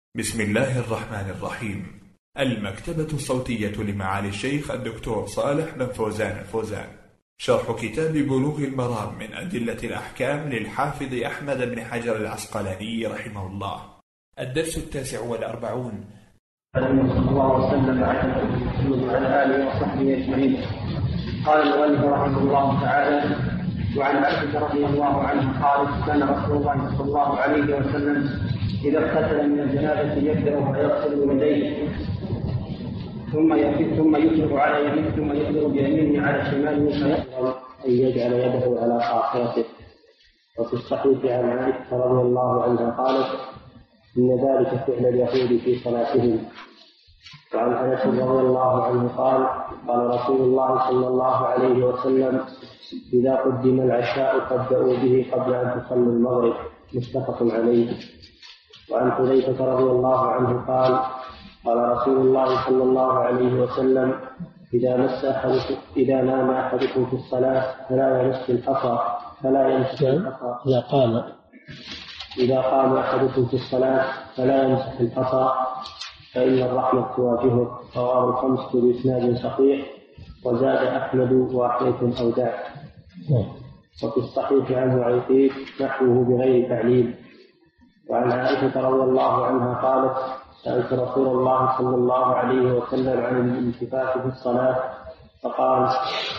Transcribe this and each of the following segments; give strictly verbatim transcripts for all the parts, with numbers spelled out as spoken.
بسم الله الرحمن الرحيم. المكتبة الصوتية لمعالي الشيخ الدكتور صالح بن فوزان الفوزان، شرح كتاب بلوغ المرام من أدلة الأحكام للحافظ أحمد بن حجر العسقلاني رحمه الله. الدرس التاسع والأربعون. صلى الله وسلم على آله وصحبه أجمعين. قال المؤلف رحمه الله تعالى: وعن عائشة رضي الله عنها قالت: كان رسول الله صلى الله عليه وسلم إذا اغتسل من الجنابة يبدأ فيغسل يديه ثم يفيض ثم يفرغ على يمينه ثم يفرغ بيمينه على شماله فيقرأ أن يجعل يده على قاصرته. وفي الصحيح عن عائشة رضي الله عنها قالت: إن ذلك فعل اليهود في صلاتهم. وعن أنس رضي الله عنه قال: قال رسول الله صلى الله عليه وسلم: إذا قدم العشاء فابدأوا به قبل أن تصلوا المغرب. متفق عليه. وعن حذيفة رضي الله عنه قال: قال رسول الله صلى الله عليه وسلم: إذا مس أحدكم إذا نام أحدكم في الصلاة فلا يمس الحصى فلا يمسح الحصى إذا قام إذا قام أحدكم في الصلاة فلا يمسح الحصى فإن الرحمة تواجهه. رواه الخمسة بإسناد صحيح. وزاد أحمد وأحمد أوداع. وفي الصحيح عنه عيقيب نحوه بغير تعليل. وعن عائشة رضي الله عنها قالت: سألت رسول الله صلى الله عليه وسلم عن الالتفات في الصلاة فقال: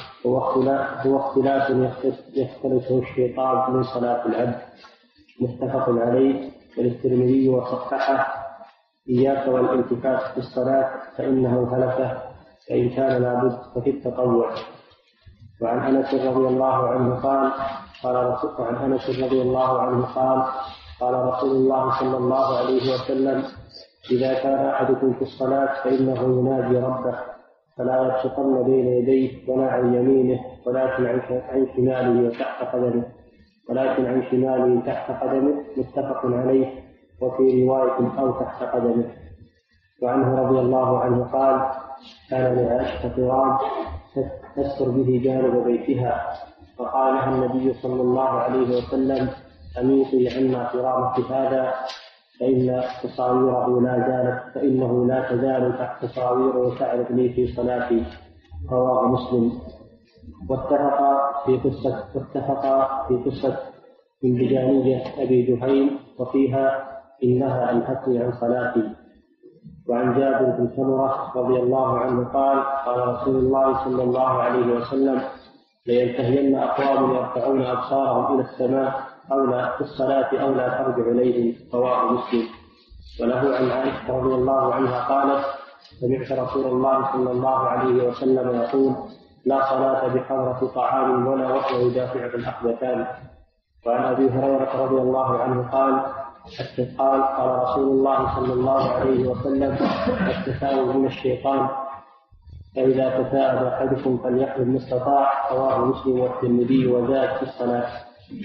هو اختلاف يختلفه الشيطان من صلاة العبد. متفق عليه. وللترمذي وصححه: إياك والالتفات في الصلاة فإنه هلكة، فإن كان لابد ففي التطوع. وعن أنس رضي الله عنه قال: قال رسول وعن أنس رضي الله عنه قال: قال رسول الله صلى الله عليه وسلم: إذا كان أحدكم في الصلاة فإنه ينادي ربه فلا يبسطن بين يديه ولا عن يمينه ولكن عن شماله وتحت قدمه ولكن عن شماله تحت قدمه. متفق عليه. وفي رواية أو تحت قدمه. وعنه رضي الله عنه قال: كان لعائشة قرام تستر به جانب بيتها فقال لها النبي صلى الله عليه وسلم: أميطي عنا قرامك هذا فإن تصاويره لا زالت فإنه لا تزال تحت تصاويره تعرض لي في صلاتي. رواه مسلم. واتفق في قصة واتفق في قصة من بجانية أبي جهيم وفيها إنها أنهتني عن صلاتي. وعن جابر بن سمرة رضي الله عنه قال: قال رسول الله صلى الله عليه وسلم: لينتهين أقوام يرفعون أبصارهم إلى السماء أو لا في الصلاة أو لا ترجع إليهم. رواه مسلم. وله عن عائشة رضي الله عنها قالت: سمعت رسول الله صلى الله عليه وسلم يقول: لا صلاة بحضرة طعام ولا وهو يدافع بالأخبثان. وعن أبي هريرة رضي الله عنه قال: قال قال رسول الله صلى الله عليه وسلم: التثاؤب من الشيطان، فإذا تثاءب أحدكم فليحمل ما استطاع. رواه مسلم والترمذي وزاد في الصلاة.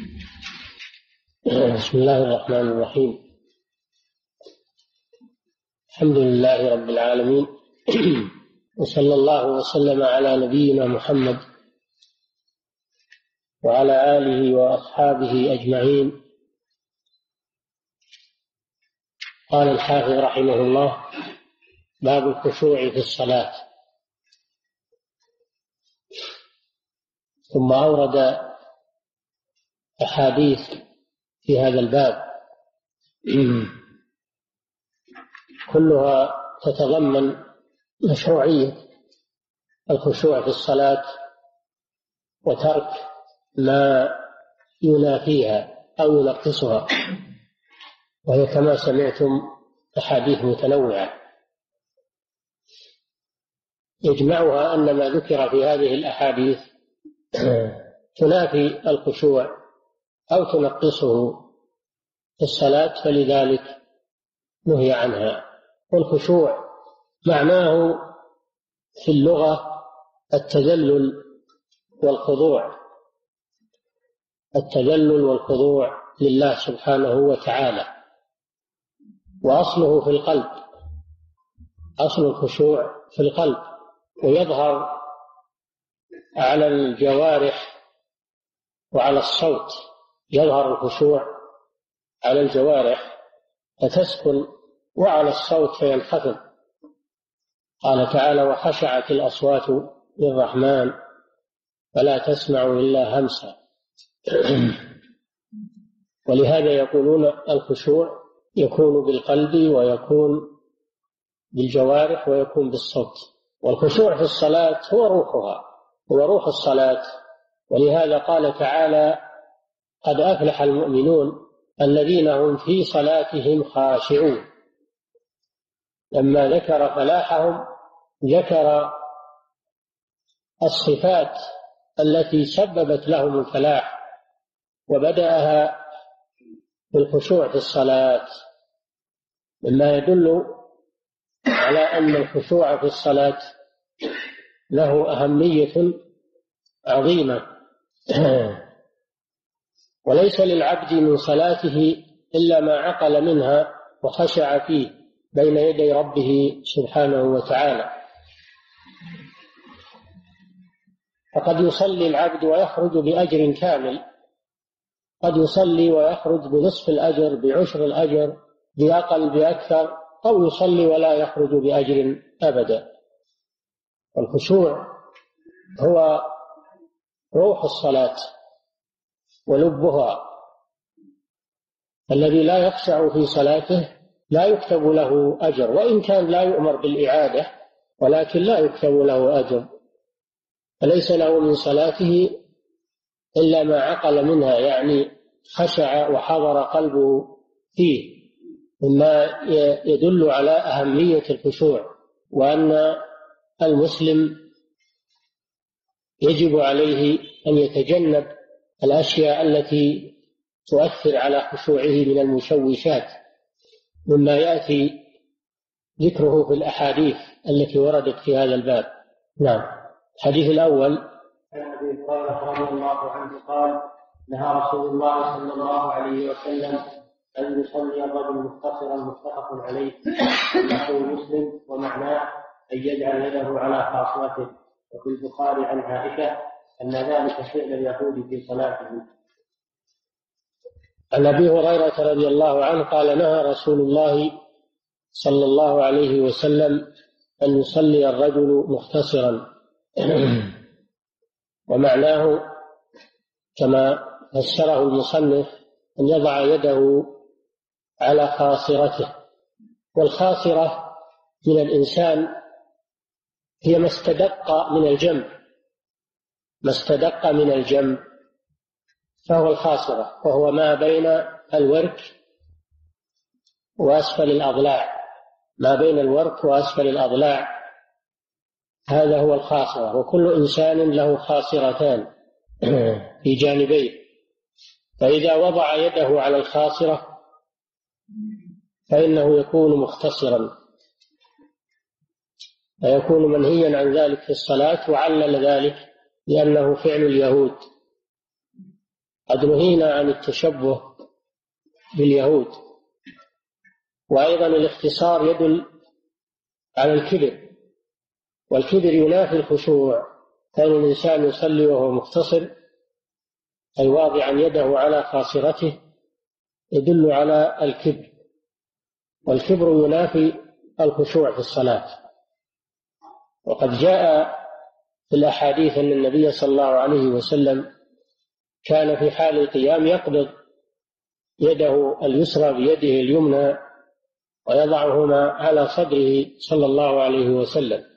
بسم الله الرحمن الرحيم. الحمد لله رب العالمين وصلى الله وسلم على نبينا محمد وعلى آله وأصحابه أجمعين. قال الحافظ رحمه الله: باب الخشوع في الصلاة. ثم أورد أحاديث في هذا الباب كلها تتضمن مشروعية الخشوع في الصلاة وترك ما ينافيها أو ينقصها، وهي كما سمعتم أحاديث متنوعة يجمعها أن ما ذكر في هذه الأحاديث تنافي الخشوع أو تنقصه في الصلاة، فلذلك نهي عنها. والخشوع معناه في اللغة التذلل والخضوع التذلل والخضوع لله سبحانه وتعالى، وأصله في القلب. أصل الخشوع في القلب، ويظهر على الجوارح وعلى الصوت. يظهر الخشوع على الجوارح فتسكن وعلى الصوت فينخفض. قال تعالى: وخشعت الأصوات للرحمن فلا تسمع إلا همسا. ولهذا يقولون الخشوع يكون بالقلب ويكون بالجوارح ويكون بالصوت. والخشوع في الصلاة هو روحها، هو روح الصلاة. ولهذا قال تعالى: قد أفلح المؤمنون الذين هم في صلاتهم خاشعون. لما ذكر فلاحهم ذكر الصفات التي سببت لهم الفلاح، وبدأها بالخشوع في الصلاة، مما يدل على أن الخشوع في الصلاة له أهمية عظيمة. وليس للعبد من صلاته إلا ما عقل منها وخشع فيه بين يدي ربه سبحانه وتعالى. فقد يصلي العبد ويخرج بأجر كامل، قد يصلي ويخرج بنصف الأجر، بعشر الأجر، بأقل بأكثر، أو يصلي ولا يخرج بأجر أبدا. والخشوع هو روح الصلاة ولبها. الذي لا يخشع في صلاته لا يكتب له أجر، وإن كان لا يؤمر بالإعادة، ولكن لا يكتب له أجر. فليس له من صلاته إلا ما عقل منها، يعني خشع وحضر قلبه فيه، مما يدل على أهمية الخشوع، وأن المسلم يجب عليه أن يتجنب الأشياء التي تؤثر على خشوعه من المشوشات، مما يأتي ذكره في الأحاديث التي وردت في هذا الباب. نعم. الحديث الأول عن أبي هريرة رضي الله عنه قال: نهى رسول الله صلى الله عليه وسلم أن يصلي الرجل مختصرا، متفق عليه، نحو مسلم، ومعناه أن يجعل يده على خاصرته. وفي البخاري عن عائشة أن ذلك فعل اليهود في صلاتهم. عن أبي هريرة رضي الله عنه قال: نهى رسول الله صلى الله عليه وسلم أن يصلي الرجل مختصرا، ومعناه كما فسره المصنف أن يضع يده على خاصرته. والخاصرة من الإنسان هي ما استدق من الجنب، ما استدق من الجنب فهو الخاصرة، وهو ما بين الورك وأسفل الأضلاع، ما بين الورك وأسفل الأضلاع، هذا هو الخاصرة. وكل إنسان له خاصرتان في جانبيه، فإذا وضع يده على الخاصرة فإنه يكون مختصرا، فيكون منهيا عن ذلك في الصلاة. وعلل ذلك لأنه فعل اليهود. قد نهينا عن التشبه باليهود. وأيضا الاختصار يدل على الكبر، والكبر ينافي الخشوع. كان الإنسان يصلي وهو مختصر، أي واضعا يده على خاصرته، يدل على الكبر، والكبر ينافي الخشوع في الصلاة. وقد جاء في الأحاديث أن النبي صلى الله عليه وسلم كان في حال القيام يقبض يده اليسرى بيده اليمنى ويضعهما على صدره صلى الله عليه وسلم.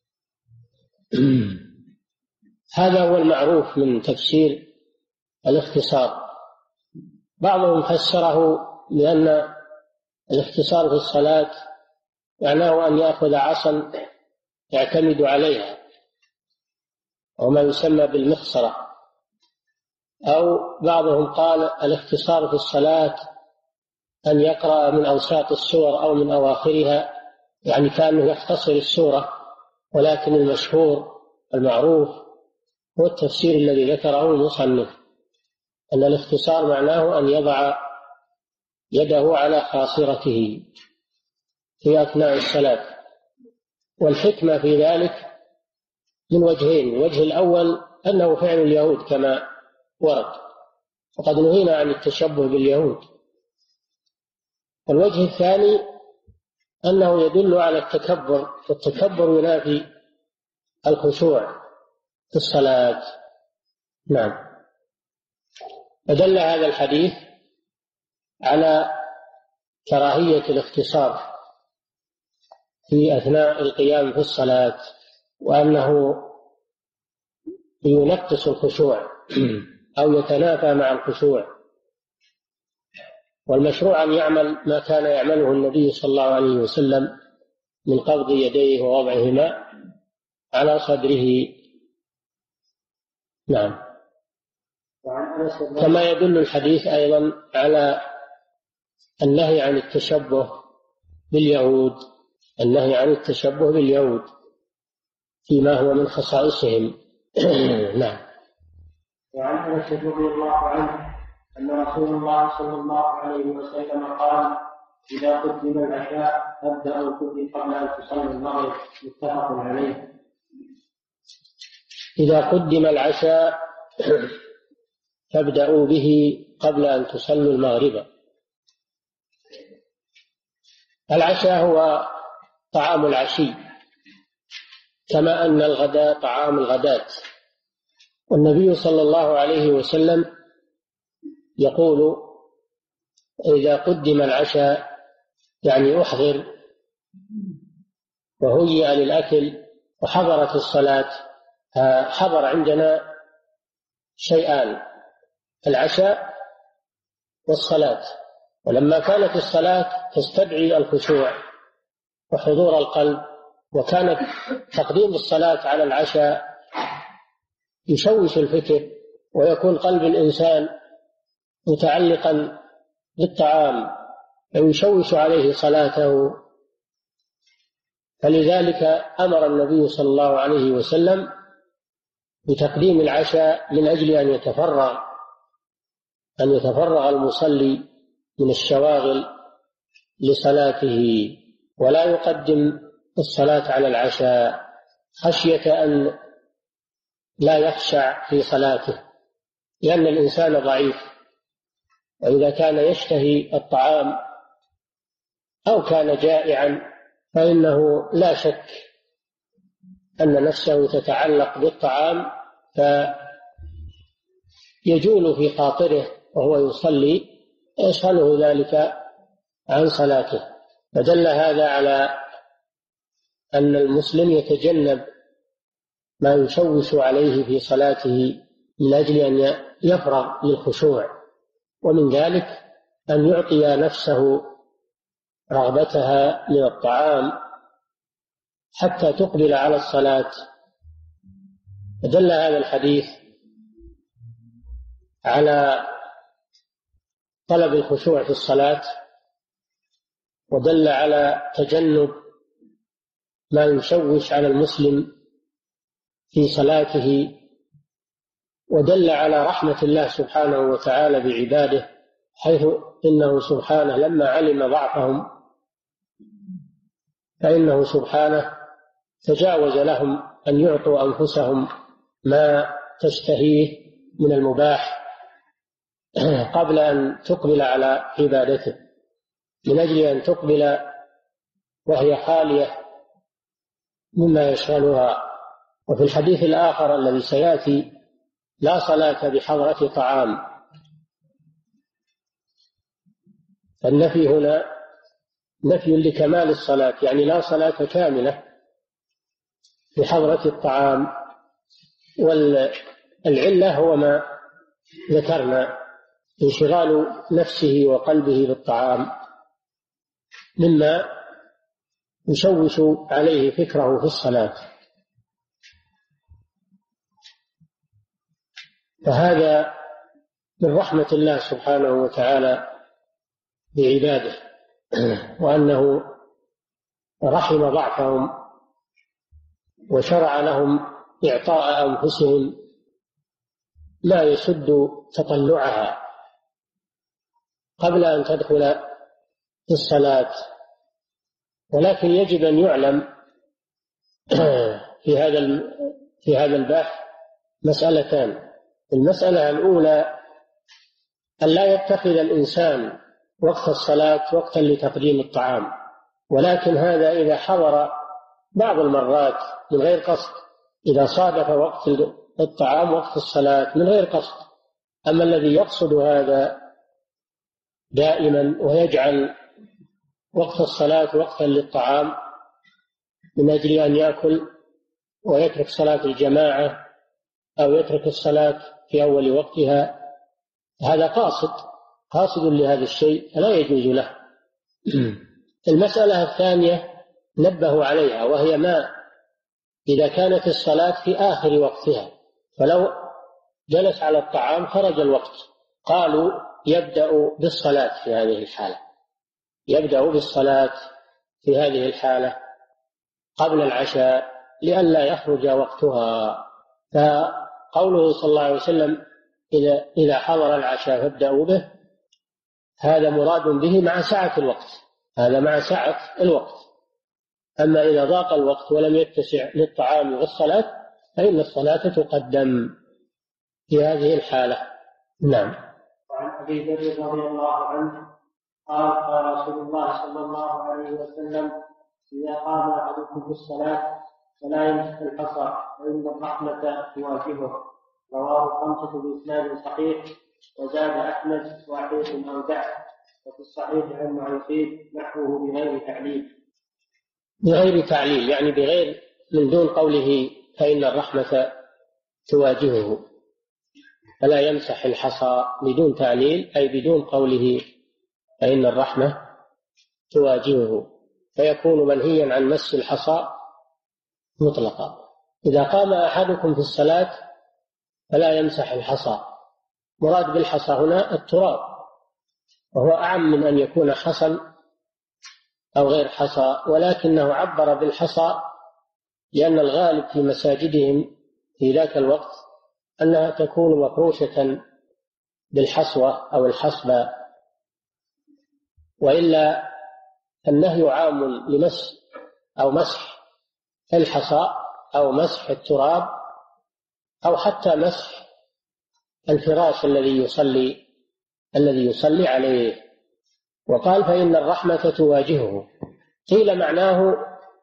هذا هو المعروف من تفسير الاختصار. بعضهم فسره لأن الاختصار في الصلاة معناه أن يأخذ عصا يعتمد عليها، وما يسمى بالمخصرة. أو بعضهم قال الاختصار في الصلاة أن يقرأ من أوساط السور أو من أواخرها، يعني كأنه يختصر السورة. ولكن المشهور المعروف هو التفسير الذي ذكره المصنف، أن الاختصار معناه أن يضع يده على خاصرته في أثناء الصلاة. والحكمة في ذلك من وجهين: الوجه الأول أنه فعل اليهود كما ورد، وقد نهينا عن التشبه باليهود. والوجه الثاني أنه يدل على التكبر، والتكبر ينافي الخشوع في الصلاة. نعم. فدل هذا الحديث على كراهية الاختصار في أثناء القيام في الصلاة، وأنه ينقص الخشوع أو يتنافى مع الخشوع. والمشروع أن يعمل ما كان يعمله النبي صلى الله عليه وسلم من قبض يديه ووضعهما على صدره. نعم. كما يدل الحديث أيضا على النهي عن التشبه باليهود، النهي عن التشبه باليهود فيما هو من خصائصهم. نعم. وعن أنس رضي الله عنه أن رسول الله صلى الله عليه وسلم قال: إذا قدم العشاء فابدأوا به قبل أن تصلوا المغرب. متفق عليه. إذا قدم العشاء فابدأوا به قبل أن تصلوا المغرب. العشاء هو طعام العشي، كما أن الغداء طعام الغداة. والنبي صلى الله عليه وسلم يقول: إذا قدم العشاء يعني أحضر وهيئ للأكل وحضرت الصلاة. حضر عندنا شيئان: العشاء والصلاة. ولما كانت الصلاة تستدعي الخشوع وحضور القلب، وكانت تقديم الصلاة على العشاء يشوش الفكر، ويكون قلب الإنسان متعلقا بالطعام ويشوش عليه صلاته. فلذلك أمر النبي صلى الله عليه وسلم بتقديم العشاء من أجل أن يتفرغ أن يتفرغ المصلي من الشواغل لصلاته، ولا يقدم الصلاة على العشاء خشية أن لا يخشع في صلاته، لأن الإنسان ضعيف، وإذا كان يشتهي الطعام أو كان جائعا فإنه لا شك أن نفسه تتعلق بالطعام، فيجول في خاطره وهو يصلي يشغله ذلك عن صلاته. فدل هذا على أن المسلم يتجنب ما يشوش عليه في صلاته من أجل أن يفرغ للخشوع، ومن ذلك أن يعطي نفسه رغبتها من الطعام حتى تقبل على الصلاة. فدل هذا الحديث على طلب الخشوع في الصلاة، ودل على تجنب ما يشوش على المسلم في صلاته، ودل على رحمة الله سبحانه وتعالى بعباده، حيث إنه سبحانه لما علم ضعفهم فإنه سبحانه تجاوز لهم أن يعطوا أنفسهم ما تشتهيه من المباح قبل أن تقبل على عبادته، من أجل أن تقبل وهي خالية مما يشغلها. وفي الحديث الآخر الذي سيأتي: لا صلاة بحضرة طعام. فالنفي هنا نفي لكمال الصلاة، يعني لا صلاة كاملة بحضرة الطعام. والعلة هو ما ذكرنا: انشغال نفسه وقلبه بالطعام مما يشوش عليه فكره في الصلاة. فهذا من رحمة الله سبحانه وتعالى بعباده، وأنه رحم ضعفهم وشرع لهم إعطاء أنفسهم ما يسد تطلعها قبل أن تدخل في الصلاة. ولكن يجب أن يعلم في هذا في هذا البحث مسألتان: المسألة الأولى أن لا يتخذ الإنسان وقت الصلاة وقتا لتقديم الطعام، ولكن هذا إذا حضر بعض المرات من غير قصد، إذا صادف وقت الطعام وقت الصلاة من غير قصد. أما الذي يقصد هذا دائما ويجعل وقت الصلاة وقتا للطعام من أجل أن يأكل ويترك صلاة الجماعة أو يترك الصلاة في أول وقتها، هذا قاصد قاصد لهذا الشيء فلا يجوز له. المسألة الثانية نبهوا عليها، وهي ما إذا كانت الصلاة في آخر وقتها، فلو جلس على الطعام خرج الوقت، قالوا يبدأ بالصلاة في هذه الحالة، يبدأ بالصلاة في هذه الحالة قبل العشاء لئلا يخرج وقتها. فقوله صلى الله عليه وسلم إذا إذا حضر العشاء فابدأوا به، هذا مراد به مع سعة الوقت، هذا مع سعة الوقت. أما إذا ضاق الوقت ولم يتسع للطعام والصلاة فإن الصلاة تقدم في هذه الحالة. نعم. وعن أبي ذر رضي الله عنه قال قال رسول الله صلى الله عليه وسلم إذا قام أحدكم في الصلاة فلا يمسك الحصى فإن الرحمة تواجهه. رواه خمسة بإسناد صحيح، وزاد أحمد وحيد أودع، وفي الصحيح عن معيقين نحوه بغير تعليل. بغير تعليل يعني بغير من دون قوله فإن الرحمة تواجهه، فلا يمسح الحصى بدون تعليل، أي بدون قوله فإن الرحمة تواجهه، فيكون منهيا عن مس الحصى مطلقا. إذا قام أحدكم في الصلاة فلا يمسح الحصى، مراد بالحصى هنا التراب، وهو أعم من أن يكون حصى أو غير حصى، ولكنه عبر بالحصى لأن الغالب في مساجدهم في ذاك الوقت أنها تكون مفروشة بالحصوة أو الحصبة، وإلا النهي عام لمس أو مسح الحصى أو مسح التراب أو حتى مسح الفراش الذي يصلي الذي يصلي عليه. وقال فإن الرحمة تواجهه، قيل معناه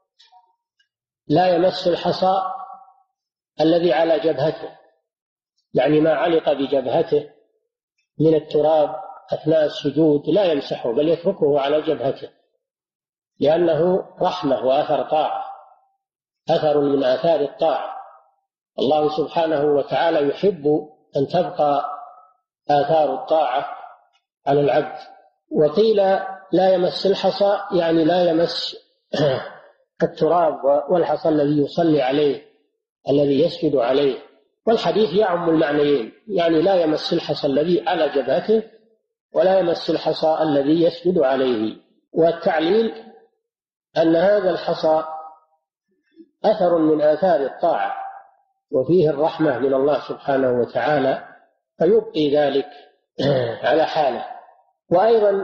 لا يمس الحصى الذي على جبهته، يعني ما علق بجبهته من التراب أثناء السجود لا يمسحه بل يتركه على جبهته، لأنه رحمة وأثر طاعة، أثر من آثار الطاعة. الله سبحانه وتعالى يحب أن تبقى آثار الطاعة على العبد. وقيل لا يمس الحصى يعني لا يمس التراب والحصى الذي يصلي عليه الذي يسجد عليه، والحديث يعم المعنيين، يعني لا يمس الحصى الذي على جبهته ولا يمس الحصى الذي يسجد عليه. والتعليل أن هذا الحصى أثر من آثار الطاعة وفيه الرحمة من الله سبحانه وتعالى، فيبقي ذلك على حاله. وأيضا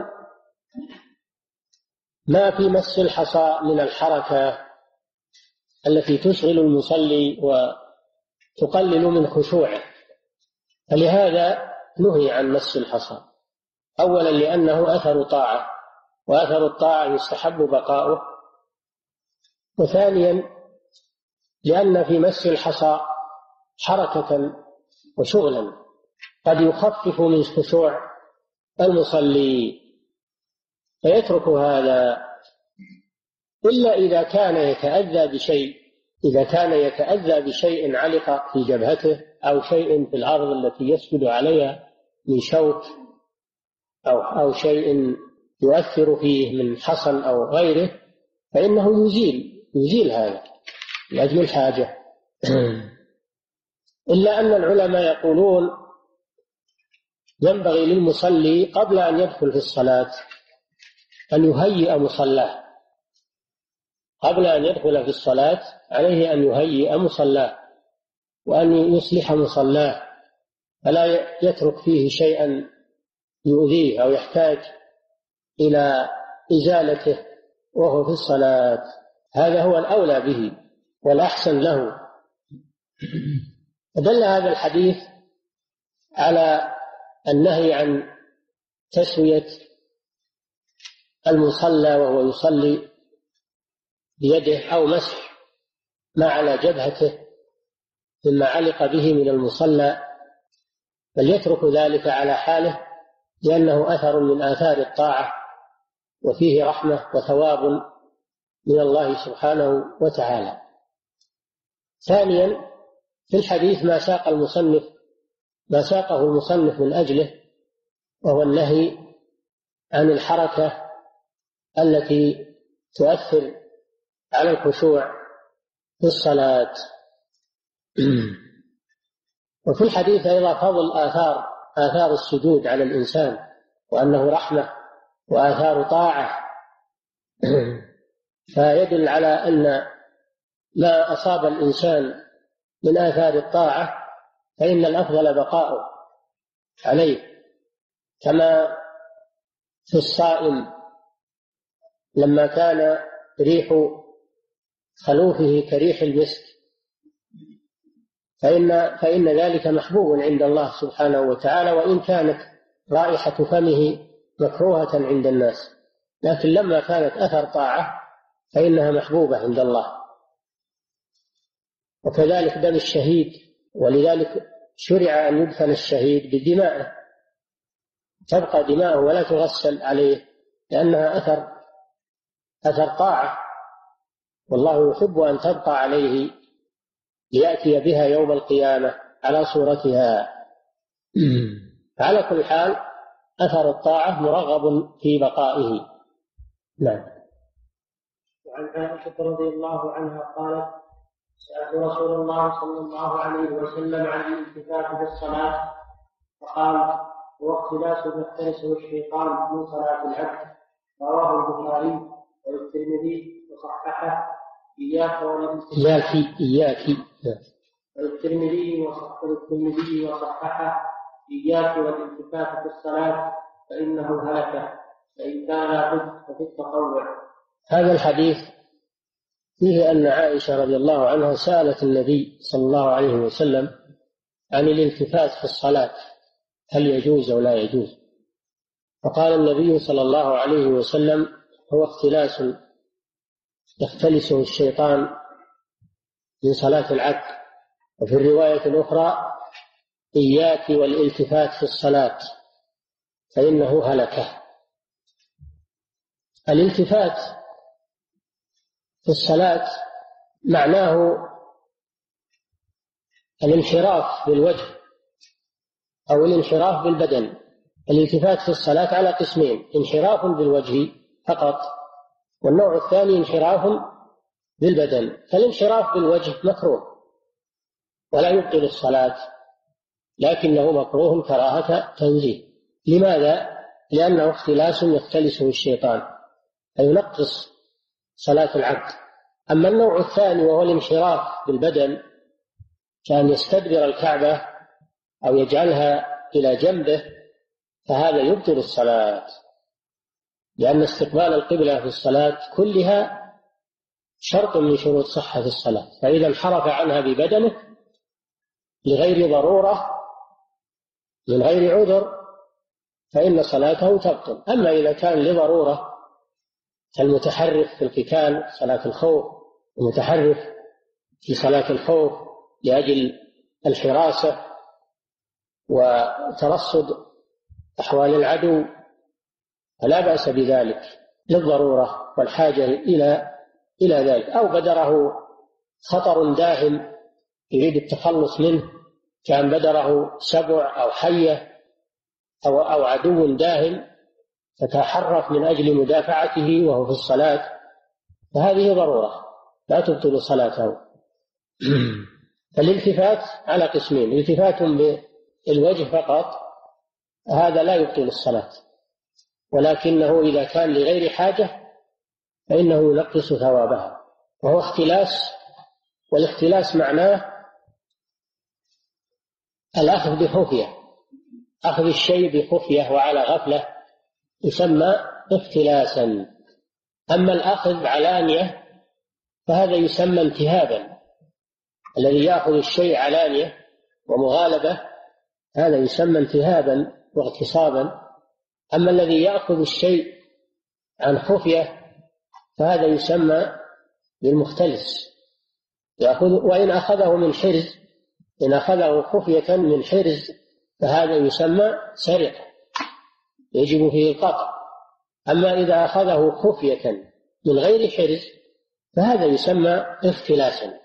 ما في مس الحصى من الحركة التي تشغل المصلي وتقلل من خشوعه، فلهذا نهي عن مس الحصى، أولا لأنه أثر طاعة وأثر الطاعة يستحب بقاؤه، وثانيا لأن في مس الحصى حركة وشغلا قد يخفف من خشوع المصلي فيترك هذا، إلا إذا كان يتأذى بشيء إذا كان يتأذى بشيء علق في جبهته أو شيء في الأرض التي يسجد عليها من شوك أو أو شيء يؤثر فيه من حصى أو غيره، فإنه يزيل يزيل هذا لأجل الحاجة. إلا أن العلماء يقولون ينبغي للمصلي قبل أن يدخل في الصلاة أن يهيئ مصلاه، قبل أن يدخل في الصلاة عليه أن يهيئ مصلاه وأن يصلح مصلاه، فلا يترك فيه شيئا يؤذيه أو يحتاج إلى إزالته وهو في الصلاة، هذا هو الأولى به والأحسن له. دل هذا الحديث على النهي عن تسوية المصلى وهو يصلي بيده أو مسح ما على جبهته مما علق به من المصلى، بل يترك ذلك على حاله، لأنه أثر من آثار الطاعة وفيه رحمة وثواب من الله سبحانه وتعالى. ثانيا، في الحديث ما ساق المصنف ما ساقه المصنف من أجله، وهو النهي عن الحركة التي تؤثر على الخشوع في الصلاة. وفي الحديث أيضا فضل آثار آثار السجود على الإنسان، وأنه رحمة وآثار طاعة، فيدل على أن ما أصاب الإنسان من آثار الطاعة فإن الأفضل بقاؤه عليه، كما في الصائم لما كان ريح خلوفه كريح المسك، فإن, فإن ذلك محبوب عند الله سبحانه وتعالى، وإن كانت رائحة فمه مكروهة عند الناس، لكن لما كانت أثر طاعة فإنها محبوبة عند الله. وكذلك دم الشهيد، ولذلك شرع أن يدفن الشهيد بدمائه، تبقى دماؤه ولا تغسل عليه، لأنها أثر أثر طاعة، والله يحب أن تبقى عليه ليأتي بها يوم القيامة على صورتها. على كل حال أثر الطاعة مرغب في بقائه. نعم. وعن عائشة رضي الله عنها قالت: سألت رسول الله صلى الله عليه وسلم عن الالتفات في الصلاة فقال: هو اختلاس يختلسه الشيطان من صلاة العبد. رواه البخاري والترمذي وصححه. إياك إياك إياك والترمذي والترمذي وصححه: إياك والالتفات في الصلاة فإنه هلكة، فإن كان لابد ففي التطوع. هذا الحديث فيه أن عائشة رضي الله عنها سألت النبي صلى الله عليه وسلم عن الالتفات في الصلاة، هل يجوز أو لا يجوز؟ فقال النبي صلى الله عليه وسلم: هو اختلاس يختلسه الشيطان من صلاة العبد. وفي الرواية الأخرى: إياك والالتفات في الصلاة فإنه هلكة. الالتفات في الصلاة معناه الانحراف بالوجه أو الانحراف بالبدن. الالتفات في الصلاة على قسمين: انحراف بالوجه فقط، والنوع الثاني انحراف بالبدن. فالانحراف بالوجه مكروه ولا يبطل الصلاة، لكنه مكروه كراهة تنزيه. لماذا؟ لأنه اختلاس يختلسه الشيطان فينقص صلاة العبد. أما النوع الثاني وهو الانحراف بالبدن، كأن يستدبر الكعبة أو يجعلها إلى جنبه، فهذا يبطل الصلاة، لأن استقبال القبلة في الصلاة كلها شرط من شروط صحة الصلاة، فإذا انحرف عنها ببدنه لغير ضرورة من غير عذر فإن صلاته تبطل. أما إذا كان لضرورة كالمتحرف في القتال، صلاة الخوف، المتحرف في صلاة الخوف لأجل الحراسة وترصد أحوال العدو، فلا بأس بذلك للضرورة والحاجة إلى إلى ذلك. أو بدره خطر داهم يريد التخلص منه، كان بدره سبع أو حية أو, أو عدو داهم فتحرك من أجل مدافعته وهو في الصلاة، فهذه ضرورة لا تبطل صلاته. فالالتفات على قسمين: التفات بالوجه فقط، هذا لا يبطل الصلاة، ولكنه إذا كان لغير حاجة فإنه ينقص ثوابها، وهو اختلاس. والاختلاس معناه الأخذ بخفية، أخذ الشيء بخفية وعلى غفلة يسمى اختلاسا. أما الأخذ علانية فهذا يسمى انتهابا. الذي يأخذ الشيء علانية ومغالبة هذا يسمى انتهابا واغتصابا. أما الذي يأخذ الشيء عن خفية فهذا يسمى بالمختلس يأخذ. وإن أخذه من حرز، إن أخذه خفية من حرز فهذا يسمى سرقة يجب فيه القطع. أما إذا أخذه خفية من غير حرز فهذا يسمى اختلاسا.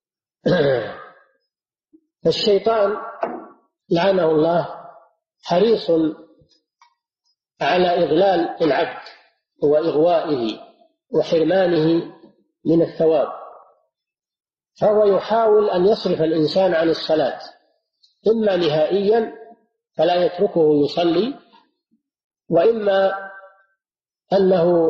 فالشيطان لعنه الله حريص على إضلال العبد وإغوائه وحرمانه من الثواب، فهو يحاول أن يصرف الإنسان عن الصلاة، إما نهائيا فلا يتركه يصلي، وإما أنه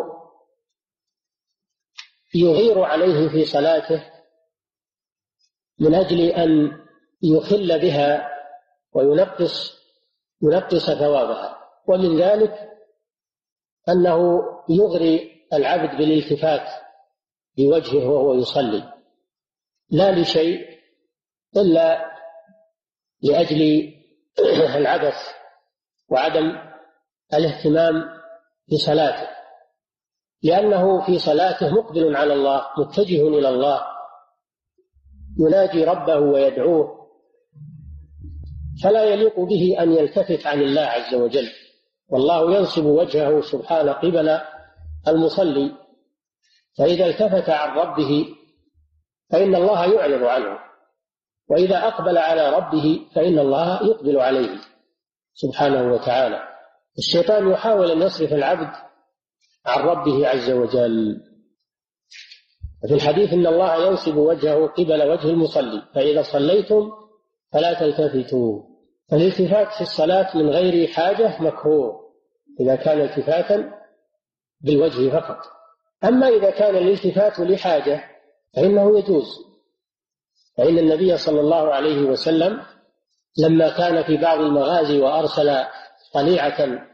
يغير عليه في صلاته من أجل أن يخل بها وينقص ينقص ثوابها. ومن ذلك أنه يغري العبد بالالتفات بوجهه وهو يصلي، لا لشيء إلا لأجل العبث وعدم الاهتمام بصلاته، لأنه في صلاته مقبل على الله متجه إلى الله يناجي ربه ويدعوه، فلا يليق به أن يلتفت عن الله عز وجل، والله ينصب وجهه سبحانه قبل المصلي، فإذا التفت عن ربه فإن الله يعرض عنه، وإذا أقبل على ربه فإن الله يقبل عليه سبحانه وتعالى. الشيطان يحاول أن يصرف العبد عن ربه عز وجل. وفي الحديث إن الله ينصب وجهه قبل وجه المصلي فإذا صليتم فلا تلتفتوا. فالالتفات في الصلاة من غير حاجة مكروه إذا كان التفاتا بالوجه فقط. أما إذا كان الالتفات لحاجة فإنه يجوز، فإن النبي صلى الله عليه وسلم لما كان في بعض المغازي وأرسل طليعة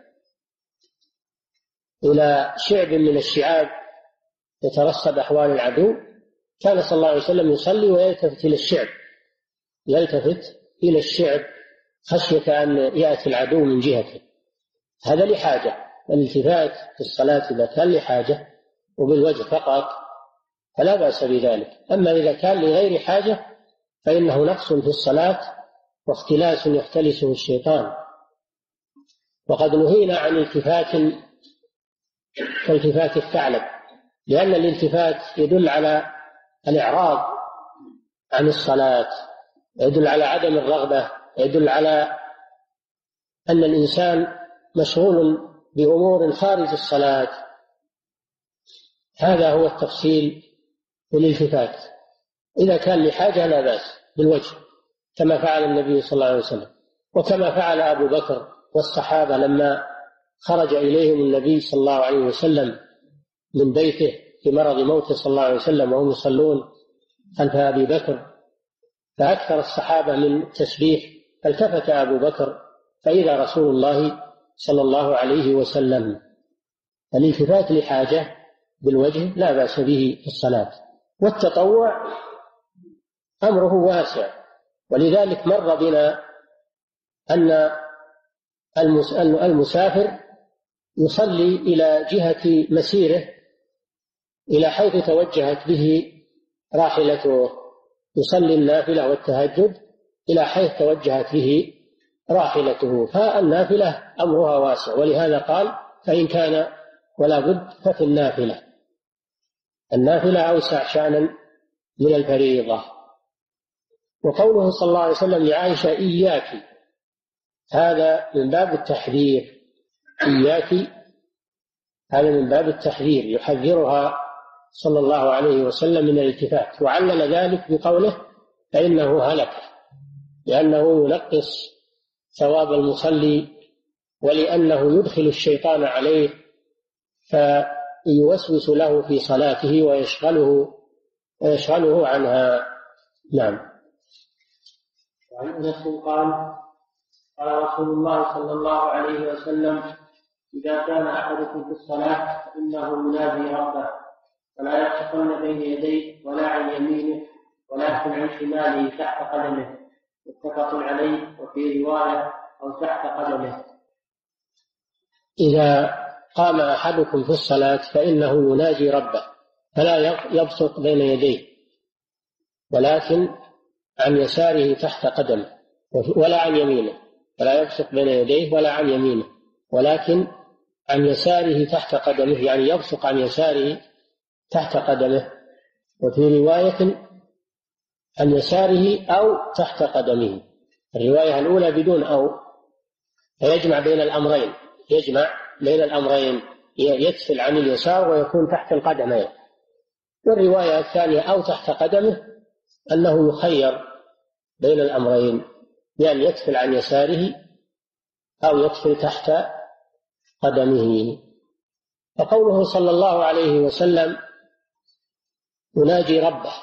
إلى شعب من الشعاب يترصد أحوال العدو، كان صلى الله عليه وسلم يصلي ويلتفت إلى الشعب يلتفت إلى الشعب خشية أن يأتي العدو من جهته. هذا لحاجة، الالتفات في الصلاة إذا كان لحاجة وبالوجه فقط فلا بأس بذلك. أما إذا كان لغير حاجة فإنه نقص في الصلاة واختلاس يختلسه الشيطان. وقد نهينا عن التفات كالتفات الثعلب، لأن الالتفات يدل على الإعراض عن الصلاة، يدل على عدم الرغبة، يدل على أن الإنسان مشغول بأمور خارج الصلاة. هذا هو التفصيل في الالتفات. إذا كان لحاجة لا بأس بالوجه كما فعل النبي صلى الله عليه وسلم، وكما فعل أبو بكر والصحابة لما خرج إليهم النبي صلى الله عليه وسلم من بيته في مرض موته صلى الله عليه وسلم وهم يصلون خلف أبي بكر، فأكثر الصحابة من التسبيح، فالتفت أبو بكر فإذا رسول الله صلى الله عليه وسلم. الالتفات لحاجة بالوجه لا بأس به في الصلاة. والتطوع أمره واسع، ولذلك مر بنا أن المسافر يصلي إلى جهة مسيره إلى حيث توجهت به راحلته، يصلي النافلة والتهجد إلى حيث توجهت به راحلته، فالنافلة أمرها واسع، ولهذا قال فإن كان ولا بد ففي النافلة. النافلة أوسع شأنا من الفريضة. وقوله صلى الله عليه وسلم لعائشة إياك، هذا من باب التحذير، إياك هذا من باب التحذير، يحذرها صلى الله عليه وسلم من الالتفات. وعلل ذلك بقوله فإنه هلك، لأنه ينقص ثواب المصلي، ولأنه يدخل الشيطان عليه فيوسوس له في صلاته ويشغله ويشغله عنها. نعم. وعن أنس قال قال رسول الله صلى الله عليه وسلم إذا كان أحدكم في الصلاة فإنه ينادي ربه فلا يقفن بين يديه ولا عن يمينه ولكن عن شماله تحت قدمه، متفق عليه. وفي رواية أو تحت قدمه. إذا قام أحدكم في الصلاة فإنه يناجي ربه فلا يبصق بين يديه، ولكن عن يساره تحت قدمه، ولا عن يمينه، فلا يبصق بين يديه ولا عن يمينه، ولكن عن يساره تحت قدمه، يعني يبصق عن يساره تحت قدمه. وفي رواية عن يساره أو تحت قدمه، الرواية الأولى بدون أو، فيجمع بين الأمرين، يجمع بين الأمرين، يدفل عن اليسار ويكون تحت القدمين. والرواية الثانية أو تحت قدمه أنه يخير بين الأمرين، يعني يدفل عن يساره أو يدفل تحت قدمه. فقوله صلى الله عليه وسلم يناجي ربه،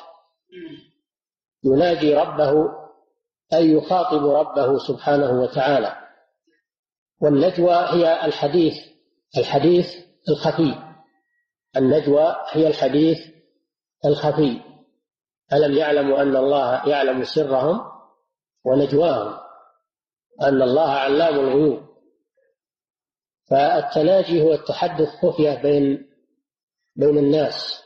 يناجي ربه أي يخاطب ربه سبحانه وتعالى. والنجوى هي الحديث، الحديث الخفي، النجوى هي الحديث الخفي. ألم يعلموا أن الله يعلم سرهم ونجواهم، أن الله علام الغيوب. فالتناجي هو التحدث خفية بين بين الناس.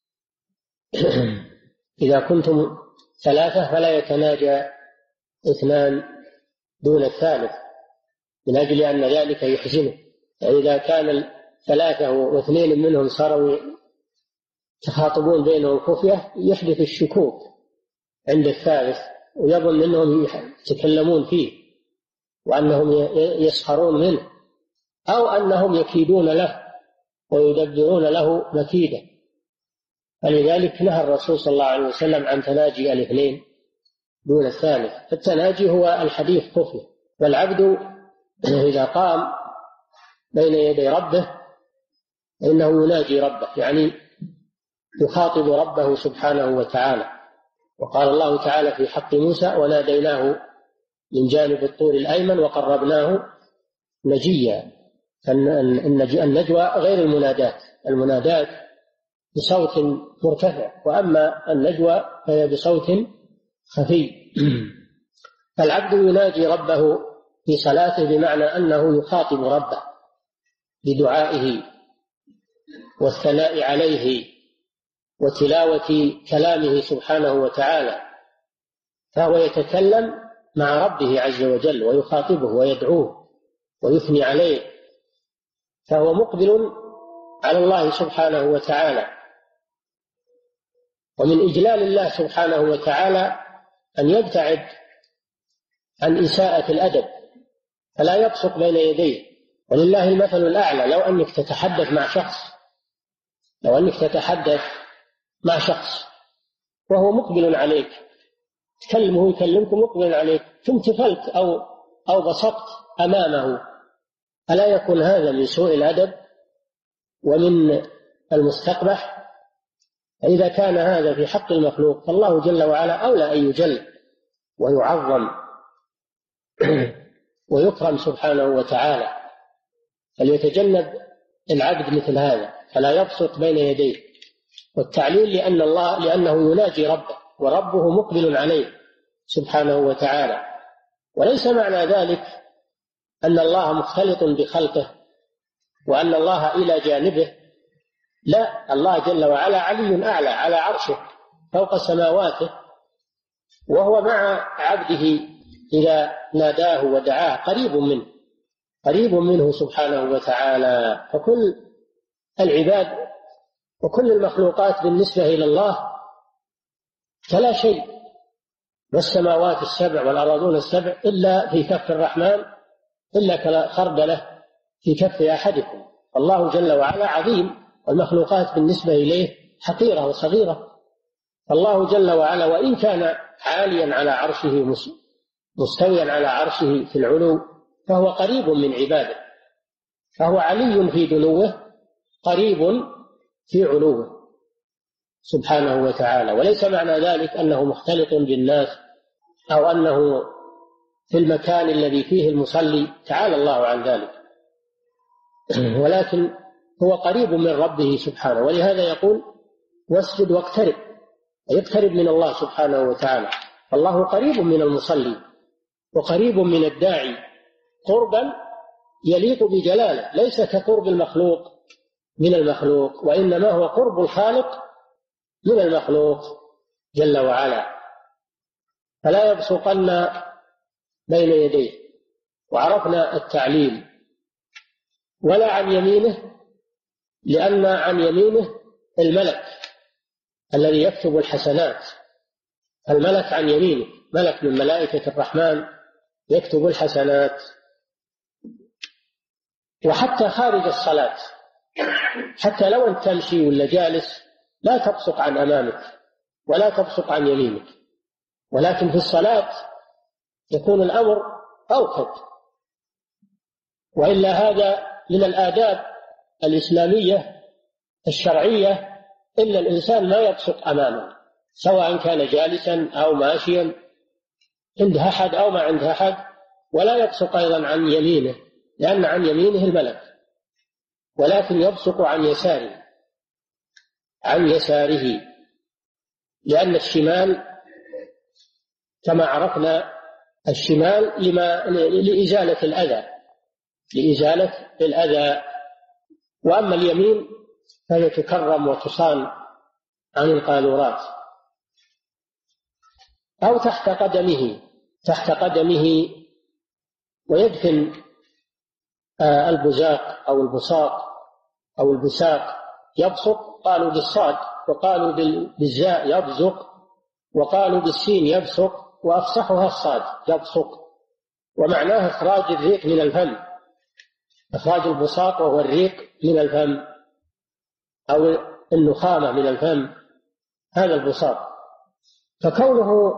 إذا كنتم ثلاثة فلا يتناجى اثنان دون الثالث، من أجل أن ذلك يحزنه. فإذا كان ثلاثة واثنين منهم صاروا تخاطبون بينهم خفية يحدث الشكوك عند الثالث، ويظن أنهم يتكلمون فيه وأنهم يسخرون منه، أو أنهم يكيدون له ويدبرون له مكيدة. فلذلك نهى الرسول صلى الله عليه وسلم عن تناجي الاثنين دون الثالث. التناجي هو الحديث خفية. والعبد إذا قام بين يدي ربه إنه يناجي ربه، يعني يخاطب ربه سبحانه وتعالى. وقال الله تعالى في حق موسى وناديناه من جانب الطور الأيمن وقربناه نجيا. النجوى غير المنادات، المنادات بصوت مرتفع، وأما النجوى فهي بصوت خفي. فالعبد يناجي ربه في صلاته بمعنى أنه يخاطب ربه بدعائه والثناء عليه وتلاوة كلامه سبحانه وتعالى، فهو يتكلم مع ربه عز وجل ويخاطبه ويدعوه ويثني عليه، فهو مقبل على الله سبحانه وتعالى. ومن إجلال الله سبحانه وتعالى أن يبتعد عن إساءة الأدب، فلا يبصق بين يديه. ولله المثل الأعلى، لو أنك تتحدث مع شخص لو أنك تتحدث مع شخص وهو مقبل عليك، تكلمه يكلمك مقبل عليك، ثم تفلت أو أو بصقت أمامه، ألا يكون هذا من سوء الأدب ومن المستقبح؟ فإذا كان هذا في حق المخلوق فالله جل وعلا أولى أن يجل ويعظم ويكرم سبحانه وتعالى. فليتجنب العبد مثل هذا، فلا يبسط بين يديه. والتعليل لأن الله لأنه يناجي ربه وربه مقبل عليه سبحانه وتعالى. وليس معنى ذلك أن الله مختلط بخلقه وأن الله إلى جانبه، لا، الله جل وعلا علي أعلى على عرشه فوق سماواته، وهو مع عبده إذا ناداه ودعاه، قريب منه قريب منه سبحانه وتعالى. فكل العباد وكل المخلوقات بالنسبة إلى الله فلا شيء، والسماوات السبع والأراضون السبع إلا في كف الرحمن إلا كخردلة في كف أحدكم. الله جل وعلا عظيم، والمخلوقات بالنسبة إليه حقيرة وصغيرة. الله جل وعلا وإن كان عاليا على عرشه مستويا على عرشه في العلو، فهو قريب من عباده، فهو علي في دنوه قريب في علوه سبحانه وتعالى. وليس معنى ذلك أنه مختلط بالناس أو أنه في المكان الذي فيه المصلي، تعالى الله عن ذلك، ولكن هو قريب من ربه سبحانه. ولهذا يقول واسجد واقترب، يقترب من الله سبحانه وتعالى. فالله قريب من المصلي وقريب من الداعي قربا يليق بجلاله، ليس كقرب المخلوق من المخلوق، وإنما هو قرب الخالق من المخلوق جل وعلا، فلا يبصقن بين يديه. وعرفنا التعليل. ولا عن يمينه، لأن عن يمينه الملك الذي يكتب الحسنات. الملك عن يمينه ملك من ملائكة الرحمن يكتب الحسنات. وحتى خارج الصلاة، حتى لو أنت تمشي ولا جالس لا تبصق عن أمامك ولا تبصق عن يمينك، ولكن في الصلاة يكون الأمر أوكد. وإلا هذا من الآداب الإسلامية الشرعية، إلا الإنسان ما يبصق أمامه، سواء كان جالسا أو ماشيا عند أحد أو ما عند أحد، ولا يبصق أيضا عن يمينه، لأن عن يمينه الملك، ولكن يبصق عن يساره عن يساره لأن الشمال كما عرفنا الشمال لما لإزالة الأذى لإزالة الأذى وأما اليمين فهي تكرم وتصان عن القاذورات. أو تحت قدمه تحت قدمه ويدفن البزاق أو البصاق أو البساق. يبصق قالوا بالصاد، وقالوا بالزاء يبزق، وقالوا بالسين يبصق، وأفصحها الصاد يبصق، ومعناه إخراج الريق من الفم، إخراج البصاق وهو الريق من الفم أو النخامة من الفم، هذا البصاق. فكونه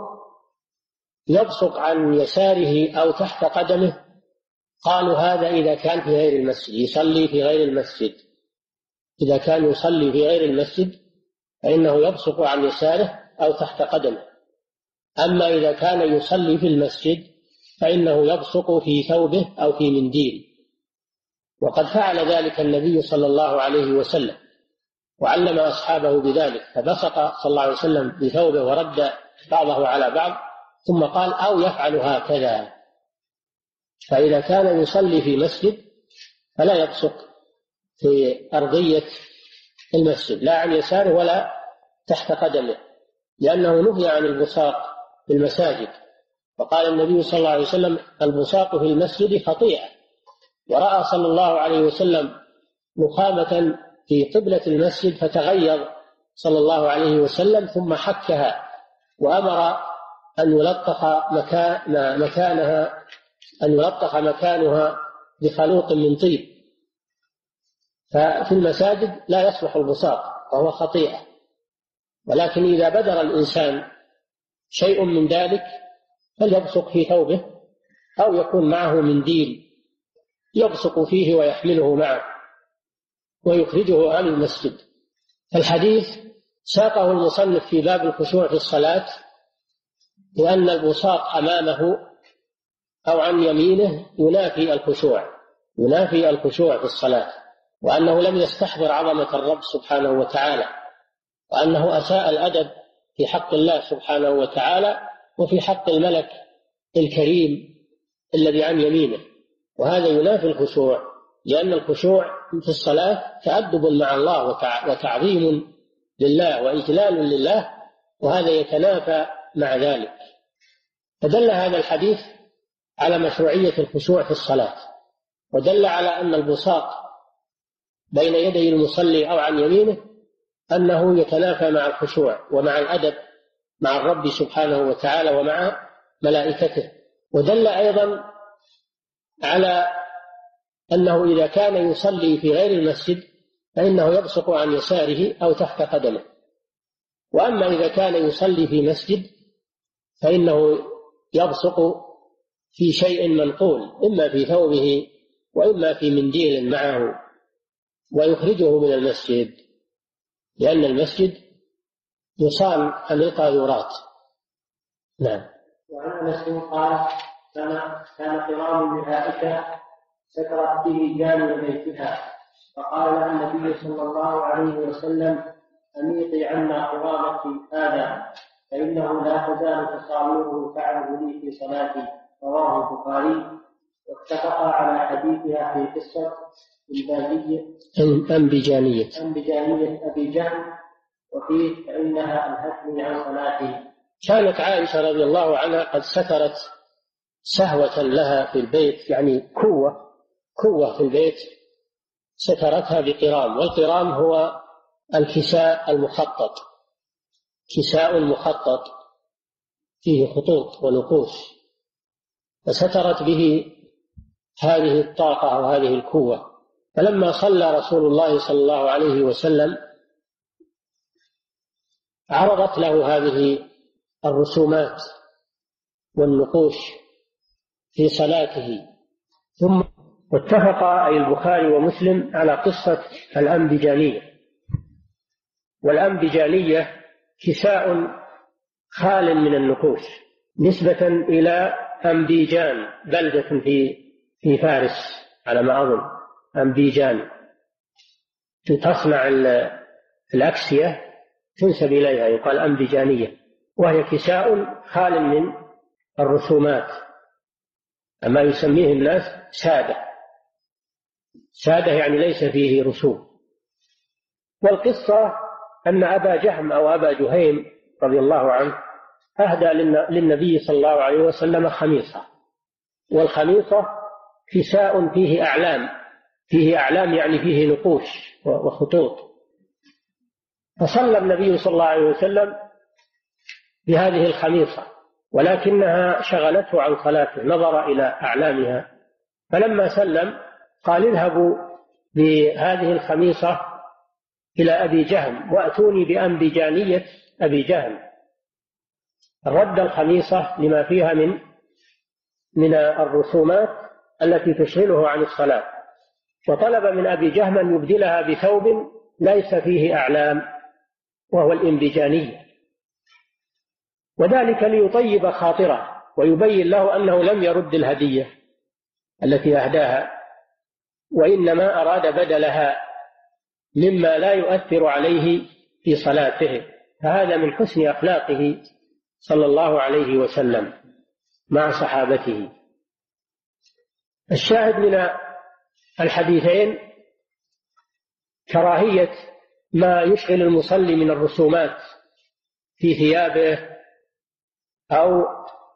يبصق عن يساره أو تحت قدمه قالوا هذا إذا كان في غير المسجد، يصلي في غير المسجد. إذا كان يصلي في غير المسجد فإنه يبصق عن يساره أو تحت قدمه. أما إذا كان يصلي في المسجد فإنه يبصق في ثوبه أو في منديل، وقد فعل ذلك النبي صلى الله عليه وسلم وعلم أصحابه بذلك، فبصق صلى الله عليه وسلم بثوبه ورد بعضه على بعض ثم قال أو يفعل هكذا. فإذا كان يصلي في مسجد فلا يبصق في أرضية المسجد لا عن يساره ولا تحت قدمه، لأنه نهي عن البصاق في المساجد. وقال النبي صلى الله عليه وسلم البصاق في المسجد خطيئة. ورأى صلى الله عليه وسلم نخامة في قبلة المسجد فتغيظ صلى الله عليه وسلم ثم حكها وأمر أن يلطخ مكان مكانها أن يلطخ مكانها بخلوط من طيب. ففي المساجد لا يصلح البصاق وهو خطيئة، ولكن إذا بدر الإنسان شيء من ذلك فليبصق في ثوبه أو يكون معه منديل يبصق فيه ويحمله معه ويخرجه عن المسجد. الحديث ساقه المصنف في باب الخشوع في الصلاة لأن البصاق أمامه أو عن يمينه ينافي الخشوع ينافي الخشوع في الصلاة، وأنه لم يستحضر عظمة الرب سبحانه وتعالى، وأنه أساء الأدب في حق الله سبحانه وتعالى وفي حق الملك الكريم الذي عن يمينه، وهذا ينافي الخشوع، لأن الخشوع في الصلاة تأدب مع الله وتعظيم لله وإجلال لله، وهذا يتنافى مع ذلك. فدل هذا الحديث على مشروعية الخشوع في الصلاة، ودل على أن البصاق بين يدي المصلي أو عن يمينه أنه يتنافى مع الخشوع ومع الأدب مع الرب سبحانه وتعالى ومع ملائكته. ودل أيضا على أنه إذا كان يصلي في غير المسجد فإنه يبصق عن يساره أو تحت قدمه، وأما إذا كان يصلي في مسجد فإنه يبصق في شيء منقول، إما في ثوبه وإما في منديل معه، ويخرجه من المسجد، لأن المسجد يصان عن القاذورات. نعم. وعن أنس قال كان كان قرام لعائشة سكرت به جانب بيتها، فقال لها النبي صلى الله عليه وسلم أميطي عنا قرامك هذا فإنه لا تزال تصاويره تعرض لي في صلاتي. رواه البخاري. واتفقا على حديثها في قصة الباجية أنبجانية أنبجانية أبي جهل وفيه فإنها ألهتني عن صلاتي. كانت عائشة رضي الله عنها قد سترت سهوة لها في البيت، يعني كوة كوة في البيت سترتها بقرام، والقرام هو الكساء المخطط، كساء مخطط فيه خطوط ونقوش، فسترت به هذه الطاقة أو هذه الكوة. فلما صلى رسول الله صلى الله عليه وسلم عرضت له هذه الرسومات والنقوش في صلاته. ثم واتفق أي البخاري ومسلم على قصة الأنبجانية. والأنبجانية كساء خال من النقوش نسبة إلى أنبيجان، بلدة في في فارس على ما أظن، أنبيجان تصنع الأكسية تنسب إليها، يقال أنبجانية، وهي كساء خال من الرسومات، أما يسميه الناس سادة. سادة يعني ليس فيه رسوم. والقصة أن أبا جهم أو أبا جهيم رضي الله عنه أهدى للنبي صلى الله عليه وسلم خميصة، والخميصة كساء فيه أعلام، فيه أعلام يعني فيه نقوش وخطوط. فصلى النبي صلى الله عليه وسلم بهذه الخميصة، ولكنها شغلته عن صلاته، نظر إلى أعلامها. فلما سلم قال اذهبوا بهذه الخميصة إلى أبي جهم وأتوني بأنبجانية أبي جهم. رد الخميصة لما فيها من من الرسومات التي تشغله عن الصلاة، وطلب من أبي جهم أن يبدلها بثوب ليس فيه أعلام وهو الإنبجانية، وذلك ليطيب خاطره ويبين له أنه لم يرد الهدية التي أهداها، وإنما أراد بدلها مما لا يؤثر عليه في صلاته. فهذا من حسن أخلاقه صلى الله عليه وسلم مع صحابته. الشاهد من الحديثين كراهية ما يشغل المصلي من الرسومات في ثيابه أو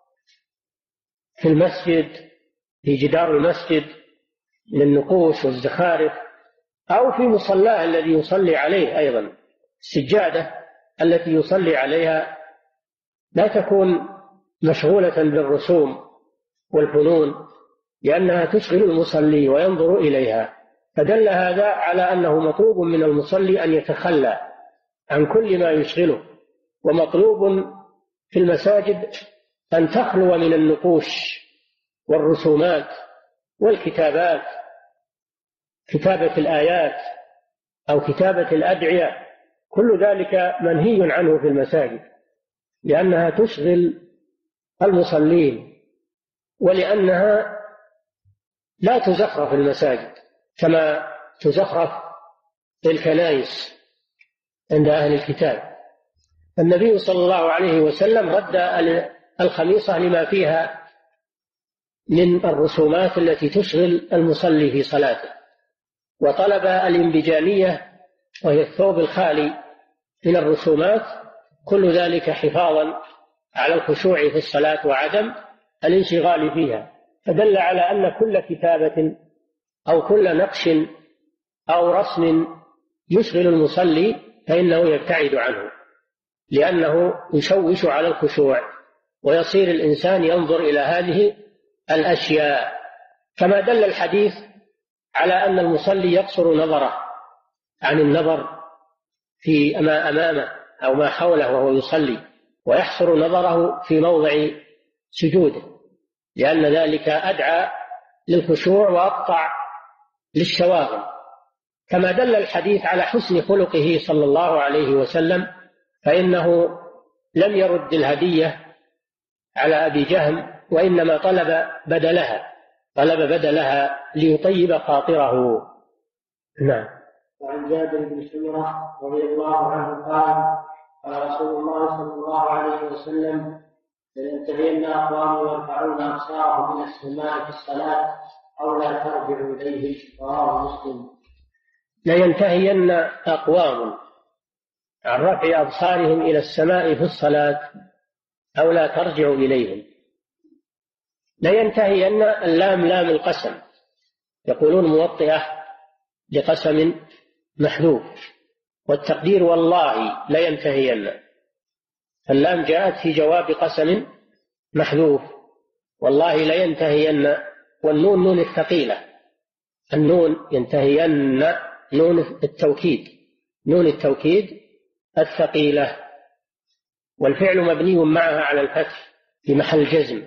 في المسجد، في جدار المسجد من النقوش والزخارف، أو في مصلاه الذي يصلي عليه أيضا. السجادة التي يصلي عليها لا تكون مشغولة بالرسوم والفنون، لأنها تشغل المصلي وينظر إليها. فدل هذا على أنه مطلوب من المصلي أن يتخلى عن كل ما يشغله، ومطلوب في المساجد أن تخلو من النقوش والرسومات والكتابات، كتابة الآيات أو كتابة الأدعية، كل ذلك منهي عنه في المساجد، لأنها تشغل المصلين، ولأنها لا تزخرف المساجد كما تزخرف الكنائس عند أهل الكتاب. النبي صلى الله عليه وسلم رد الخميصة لما فيها من الرسومات التي تشغل المصلي في صلاته، وطلب الانبجانية وهي الثوب الخالي من الرسومات، كل ذلك حفاظا على الخشوع في الصلاة وعدم الانشغال فيها. فدل على أن كل كتابة أو كل نقش أو رسم يشغل المصلي فإنه يبتعد عنه، لأنه يشوش على الخشوع، ويصير الإنسان ينظر إلى هذه الأشياء. كما دل الحديث على أن المصلي يقصر نظره عن النظر في ما أمامه أو ما حوله وهو يصلي، ويحصر نظره في موضع سجوده، لأن ذلك أدعى للخشوع وأقطع للشواغل. كما دل الحديث على حسن خلقه صلى الله عليه وسلم، فإنه لم يرد الهدية على أبي جهم، وإنما طلب بدلها طلب بدلها ليطيب خاطره. نعم. وعن جابر بن سمرة رضي الله عنه قال قال رسول الله صلى الله عليه وسلم لينتهين أقوام يرفعون أبصارهم إلى السماء في الصلاة أو لا ترجعوا إليه، رواه مسلم. لينتهين أقوام عن رفع أبصارهم إلى السماء في الصلاة أو لا ترجع إليهم. لينتهين اللام لام القسم، يقولون موطئة لقسم محذوف، والتقدير والله لينتهين. اللام جاءت في جواب قسم محذوف، والله لينتهين، والنون نون الثقيلة، النون ينتهين نون التوكيد، نون التوكيد الثقيلة، والفعل مبني معها على الفتح في محل جزم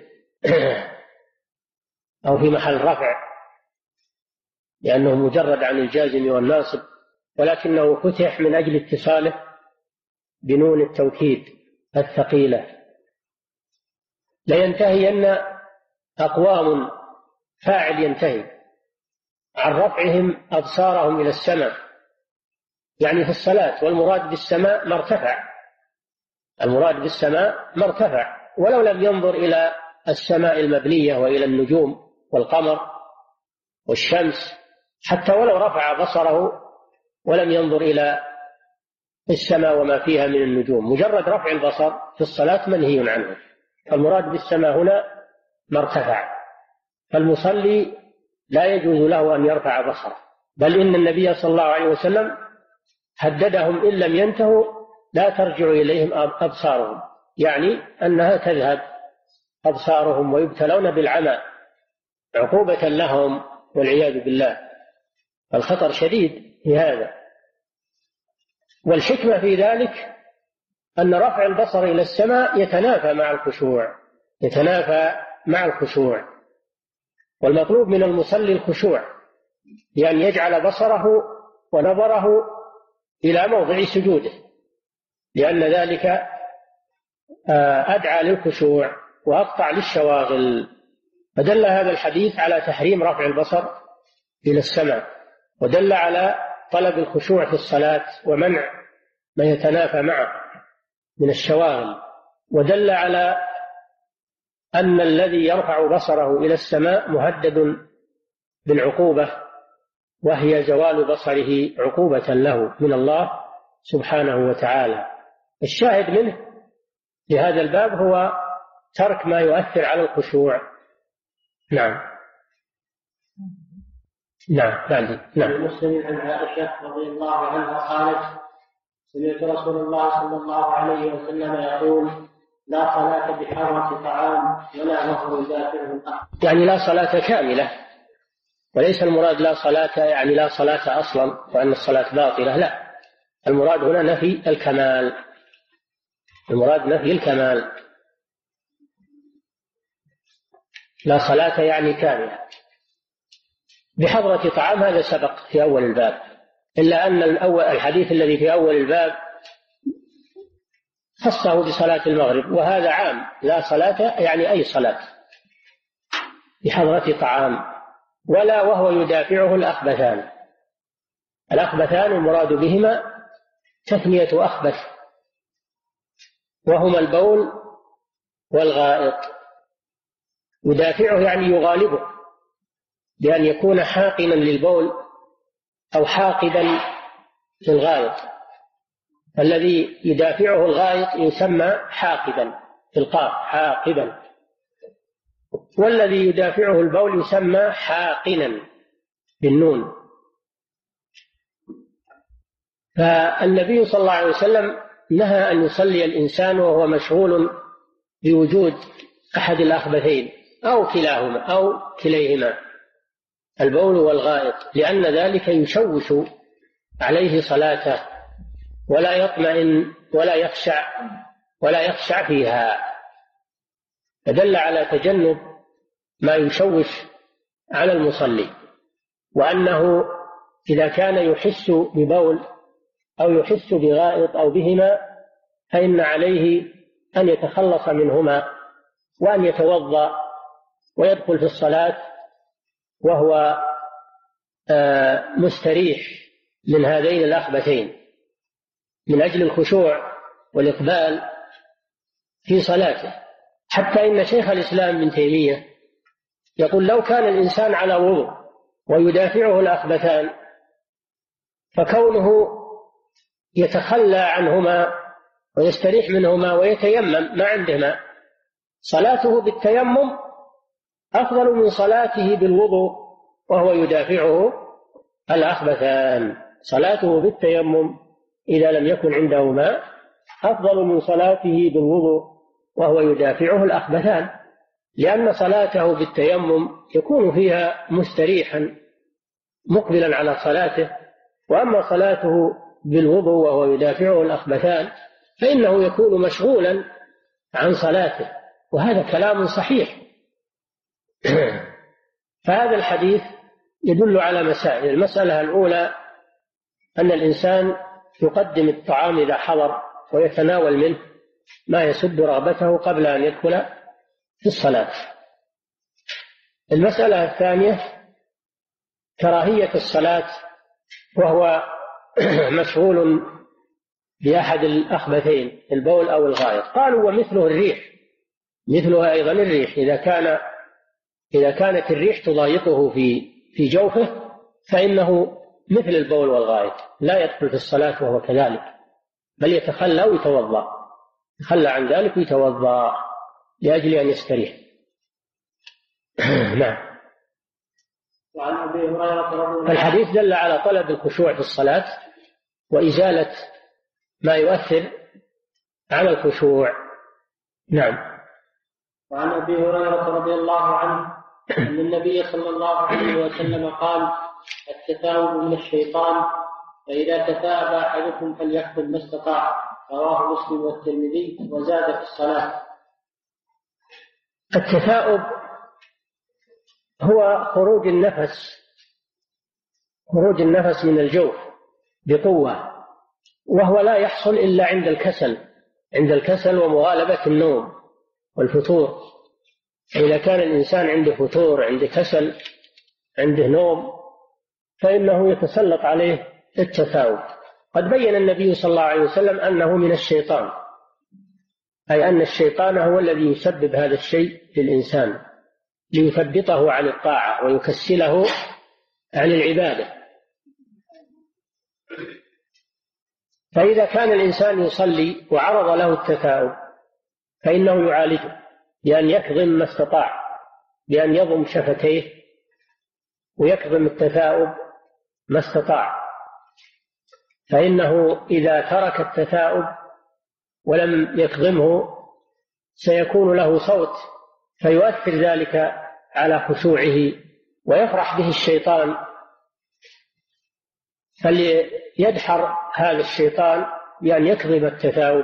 أو في محل رفع، لأنه مجرد عن الجازم والناصب، ولكنه فتح من أجل اتصاله بنون التوكيد الثقيلة. لينتهين أقوام فاعل ينتهي عن رفعهم أبصارهم إلى السماء، يعني في الصلاة، والمراد بالسماء ما ارتفع، المراد بالسماء ما ارتفع، ولو لم ينظر إلى السماء المبنية وإلى النجوم والقمر والشمس، حتى ولو رفع بصره ولم ينظر إلى السماء وما فيها من النجوم، مجرد رفع البصر في الصلاة منهي عنه. فالمراد بالسماء هنا ما ارتفع، فالمصلي لا يجوز له أن يرفع بصره، بل إن النبي صلى الله عليه وسلم هددهم إن لم ينتهوا لا ترجع إليهم أبصارهم، يعني أنها تذهب أبصارهم ويبتلون بالعمى عقوبة لهم والعياذ بالله. الخطر شديد في هذا، والحكمة في ذلك أن رفع البصر إلى السماء يتنافى مع الخشوع، يتنافى مع الخشوع، والمطلوب من المصلي الخشوع، لأن يجعل بصره ونظره إلى موضع سجوده، لأن ذلك أدعى للخشوع وأقطع للشواغل. فدل هذا الحديث على تحريم رفع البصر إلى السماء، ودل على طلب الخشوع في الصلاة ومنع ما يتنافى معه من الشواغل، ودل على أن الذي يرفع بصره إلى السماء مهدد بالعقوبة، وهي زوال بصره عقوبة له من الله سبحانه وتعالى. الشاهد منه لهذا الباب هو ترك ما يؤثر على الخشوع. نعم نعم بعد نعم. المسلم عن عائشة رضي الله عنها قالت: سمعت رسول الله صلى الله عليه وسلم يقول: لا صلاة بحرة طعام ولا نهر يدافعه الأخ. يعني لا صلاة كاملة، وليس المراد لا صلاة يعني لا صلاة أصلا وأن الصلاة باطلة، لا، المراد هنا نفي الكمال، المراد نفي الكمال. لا صلاة يعني كاملة. بحضرة طعام هذا سبق في أول الباب، إلا أن الأول الحديث الذي في أول الباب خصه بصلاة المغرب، وهذا عام، لا صلاة يعني أي صلاة بحضرة طعام، ولا وهو يدافعه الأخبثان. الأخبثان المراد بهما تثنية أخبث، وهما البول والغائط. يدافعه يعني يغالبه، بأن يكون حاقنا للبول أو حاقدا للغائط. الذي يدافعه الغائط يسمى حاقدا في القاف، حاقدا، والذي يدافعه البول يسمى حاقنا بالنون. فالنبي صلى الله عليه وسلم نهى أن يصلي الإنسان وهو مشغول بوجود أحد الأخبثين أو كلاهما أو كليهما، البول والغائط، لأن ذلك يشوش عليه صلاته ولا يطمئن ولا يخشع ولا يخشع فيها. فدل على تجنب ما يشوش على المصلي، وأنه إذا كان يحس ببول أو يحس بغائط أو بهما فإن عليه أن يتخلص منهما وأن يتوضأ ويدخل في الصلاة وهو مستريح من هذين الأخبثين من أجل الخشوع والإقبال في صلاته. حتى إن شيخ الإسلام ابن تيمية يقول: لو كان الإنسان على وضوء ويدافعه الأخبثان فكونه يتخلى عنهما ويستريح منهما ويتيمم ما عنده ماء، صلاته بالتيمم أفضل من صلاته بالوضوء وهو يدافعه الأخبثان. صلاته بالتيمم إذا لم يكن عنده ماء أفضل من صلاته بالوضوء وهو يدافعه الأخبثان، لأن صلاته بالتيمم يكون فيها مستريحا مقبلا على صلاته، وأما صلاته بالوضوء وهو يدافعه الأخبثان فإنه يكون مشغولا عن صلاته، وهذا كلام صحيح. فهذا الحديث يدل على مسائل. المسألة الأولى أن الإنسان يقدم الطعام إذا حضر ويتناول منه ما يسد رغبته قبل أن يدخل في الصلاة. المسألة الثانية كراهية الصلاة وهو مشغول بأحد الأخبثين البول أو الغائط. قالوا ومثله الريح، مثلها أيضا الريح، إذا كان إذا كانت الريح تضايقه في في جوفه فإنه مثل البول والغائط لا يدخل في الصلاة وهو كذلك، بل يتخلى ويتوضأ، يتخلى عن ذلك ويتوضأ لأجل أن يستريح. نعم. وعن أبي هريرة رضي الله عنه الحديث دل على طلب الخشوع في الصلاة وإزالة ما يؤثر على الخشوع. نعم. وعن أبي هريرة رضي الله عنه أن النبي صلى الله عليه وسلم قال التثاؤب من الشيطان، فإذا تثاءب أحدكم فليحفظ ما استطاع، رواه مسلم والترمذي وزاد في الصلاة. التثاؤب هو خروج النفس خروج النفس من الجوف بقوة، وهو لا يحصل إلا عند الكسل عند الكسل ومغالبة النوم والفتور. إذا كان الإنسان عنده فتور، عنده كسل، عنده نوم، فإنه يتسلط عليه التثاؤب. قد بين النبي صلى الله عليه وسلم أنه من الشيطان، أي أن الشيطان هو الذي يسبب هذا الشيء للإنسان ليثبطه عن الطاعة ويكسله عن العبادة. فإذا كان الإنسان يصلي وعرض له التثاؤب فإنه يعالجه بأن يكظم ما استطاع، بأن يضم شفتيه ويكظم التثاؤب ما استطاع، فإنه إذا ترك التثاؤب ولم يكظمه سيكون له صوت فيؤثر ذلك على خشوعه ويفرح به الشيطان، فليدحر هذا الشيطان بأن يكظم التثاؤب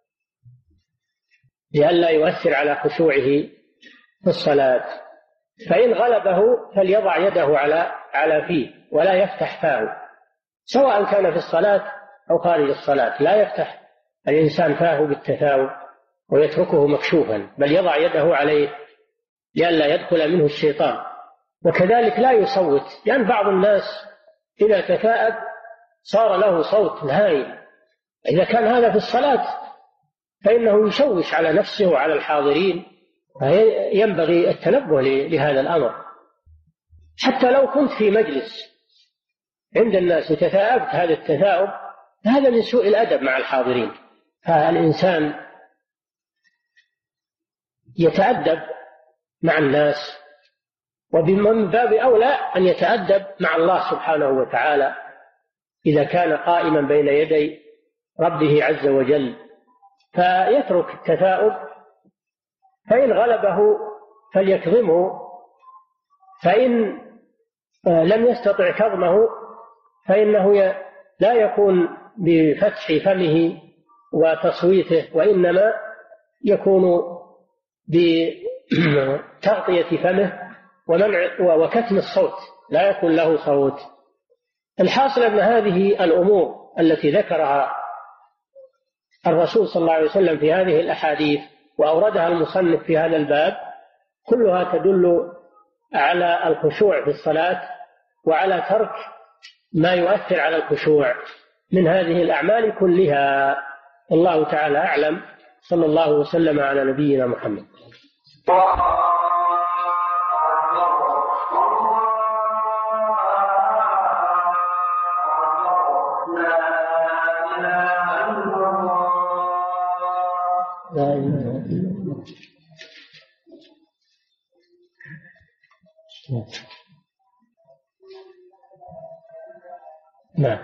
لئلا يؤثر على خشوعه في الصلاة. فإن غلبه فليضع يده على على فيه ولا يفتح فاه، سواء كان في الصلاة أو خارج الصلاة. لا يفتح الإنسان فاه بالتثاؤب ويتركه مكشوفا، بل يضع يده عليه لئلا يدخل منه الشيطان. وكذلك لا يصوت، لأن بعض الناس إذا تثاءب صار له صوت هائل. إذا كان هذا في الصلاة فإنه يشوش على نفسه وعلى الحاضرين، فينبغي التنبه لهذا الأمر. حتى لو كنت في مجلس عند الناس وتثاءبت هذا التثاؤب، هذا من سوء الأدب مع الحاضرين. فالإنسان يتأدب مع الناس، ومن باب أولى أن يتأدب مع الله سبحانه وتعالى إذا كان قائما بين يدي ربه عز وجل، فيترك التثاؤب. فإن غلبه فليكظمه، فإن لم يستطع كظمه فإنه لا يكون بفتح فمه وتصويته، وإنما يكون بتغطية فمه ومنع وكتم الصوت، لا يكون له صوت. الحاصل أن هذه الأمور التي ذكرها الرسول صلى الله عليه وسلم في هذه الأحاديث وأوردها المصنف في هذا الباب كلها تدل على الخشوع في الصلاة وعلى ترك ما يؤثر على الخشوع من هذه الأعمال كلها. الله تعالى أعلم. صلى الله وسلم على نبينا محمد. لا إله لا إله إلا الله. نعم.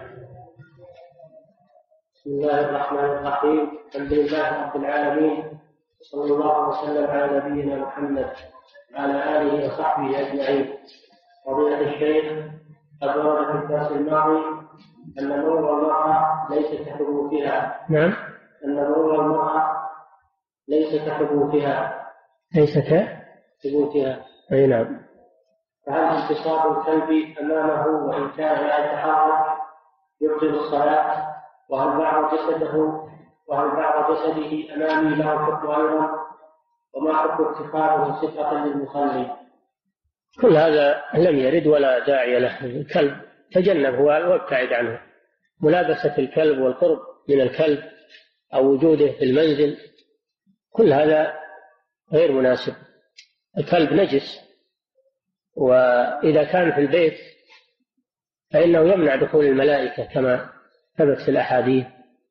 بسم الله الرحمن الرحيم. الحمد لله رب العالمين، صلى الله وسلم على نبينا محمد وعلى آله وصحبه أجمعين. فضيلة الشيخ، قد ورد في الدرس الماضي أن مرور المرأة ليس كثبوتها. نعم. أن مرور المرأة ليس كثبوتها. ليس كثبوتها. أي نعم. فهل انتصاب الكلب أمامه وإن كان لا يتحرك يبطل الصلاة؟ وهل بعض جسده وهل بعض جسده أمامي له حكم أيضا؟ وما حكم اتخاذه سترة للمصلي؟ كل هذا لم يرد ولا داعي له. الكلب تجنبه وابتعد عنه. ملابسة الكلب والقرب من الكلب أو وجوده في المنزل كل هذا غير مناسب. الكلب نجس، وإذا كان في البيت فإنه يمنع دخول الملائكة كما ثبت في الأحاديث.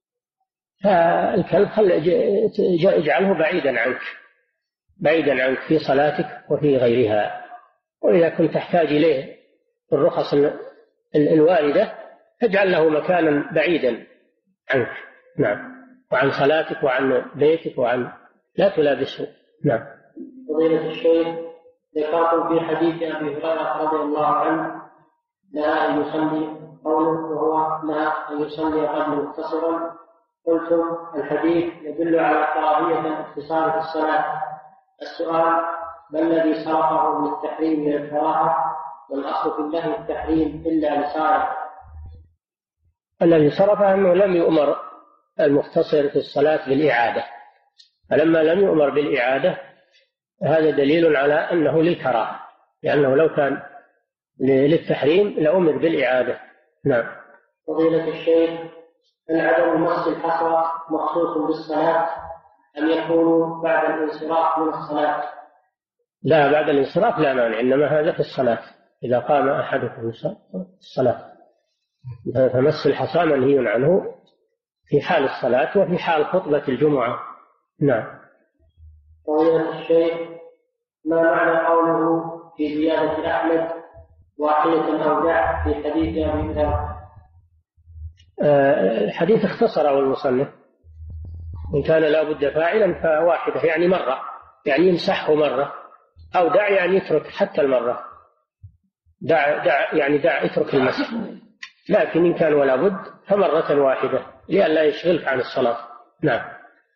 فالكلب اجعله بعيدا عنك بعيدا عنك في صلاتك وفي غيرها. وإذا كنت تحتاج إليه الرخص الواردة فاجعل له مكانا بعيدا عنك. نعم. وعن صلاتك وعن بيتك وعن لا تلابسه. نعم. فضيلة الشيخ، ذكرتم في حديث أبي هريرة رضي الله عنه نهى أن يصلي قوله وهو نهى أن يصلي قبل مختصرا. قلتم الحديث يدل على كراهية الاختصار في الصلاة. السؤال: ما الذي صرفه من التحريم من الكراهة؟ والأصل في الله التحريم إلا لصالح. الذي صرفه أنه لم يؤمر المختصر في الصلاة بالإعادة، فلما لم يؤمر بالإعادة هذا دليل على أنه للكراهة، لأنه لو كان للتحريم لأمر بالإعادة. نعم. فضيلة الشيخ، هل عدم مس الحصى مخصوص بالصلاة أم يكون بعد الانصراف من الصلاة؟ لا، بعد الانصراف لا مانع، إنما هذا في الصلاة إذا قام أحدكم في الصلاة. فمس الحصى منهي عنه في حال الصلاة وفي حال خطبة الجمعة. نعم. فضيلة الشيخ، ما معنى قوله في زيادة أحمد واحدة أو دع في حديث أبي ذر؟ الحديث اختصره المصنف، إن كان لا بد فاعلا فواحدة يعني مرة، يعني يمسحه مرة، أو دع يعني يترك حتى المرة. دع, دع يعني دع اترك المسح، لكن إن كان ولا بد فمرة واحدة لئلا يشغلك عن الصلاة. نعم.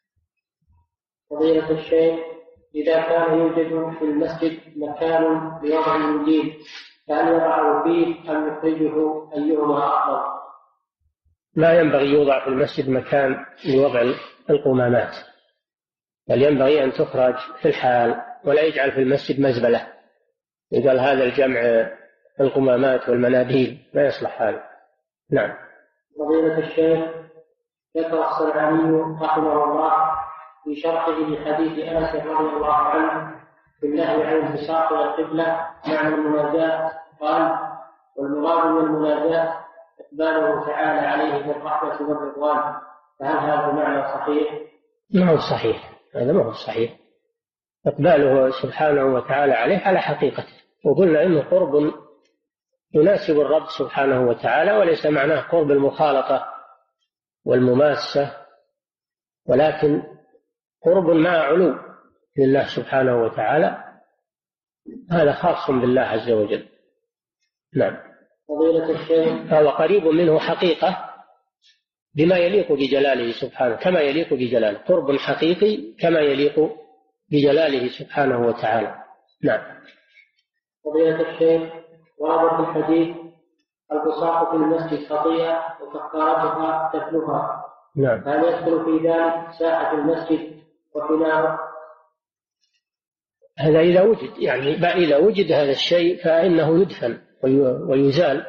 فضيلة الشيخ، إذا كان يوجد في المسجد مكان لوضع المنديل فهل يضعه فيه أم يخرجه؟ أيهما أفضل؟ لا ينبغي يوضع في المسجد مكان لوضع القمامات، بل ينبغي أن تخرج في الحال، ولا يجعل في المسجد مزبلة يقال هذا الجمع القمامات والمناديل، لا يصلح هذا. نعم. فضيلة الشيخ، ذكر الصنعاني رحمه الله في شرحه لحديث أنس رضي الله عنه في النهي عن انبساط القبلة معنى المناجاة، قال: والمراد من المناجاة إقباله تعالى عليه بالرحمة والرضوان. فهل هذا معنى صحيح؟ ما هو صحيح، هذا ما هو صحيح. إقباله سبحانه وتعالى عليه على حقيقته، وقلنا إنه قرب يناسب الرب سبحانه وتعالى، وليس معناه قرب المخالطة والمماسة، ولكن قرب مع علو لله سبحانه وتعالى، هذا خاص بالله عز وجل. نعم. فضيلة الشيخ، فهو قريب منه حقيقة بما يليق بجلاله سبحانه، كما يليق بجلاله، قرب حقيقي كما يليق بجلاله سبحانه وتعالى. نعم. فضيلة الشيخ، ورد في الحديث: البصاق في المسجد خطيئة وكفارتها دفنها. نعم. هل يدخل في ذلك ساحة المسجد وفناءه؟ هذا إذا وجد، يعني إذا وجد هذا الشيء فإنه يدفن ويزال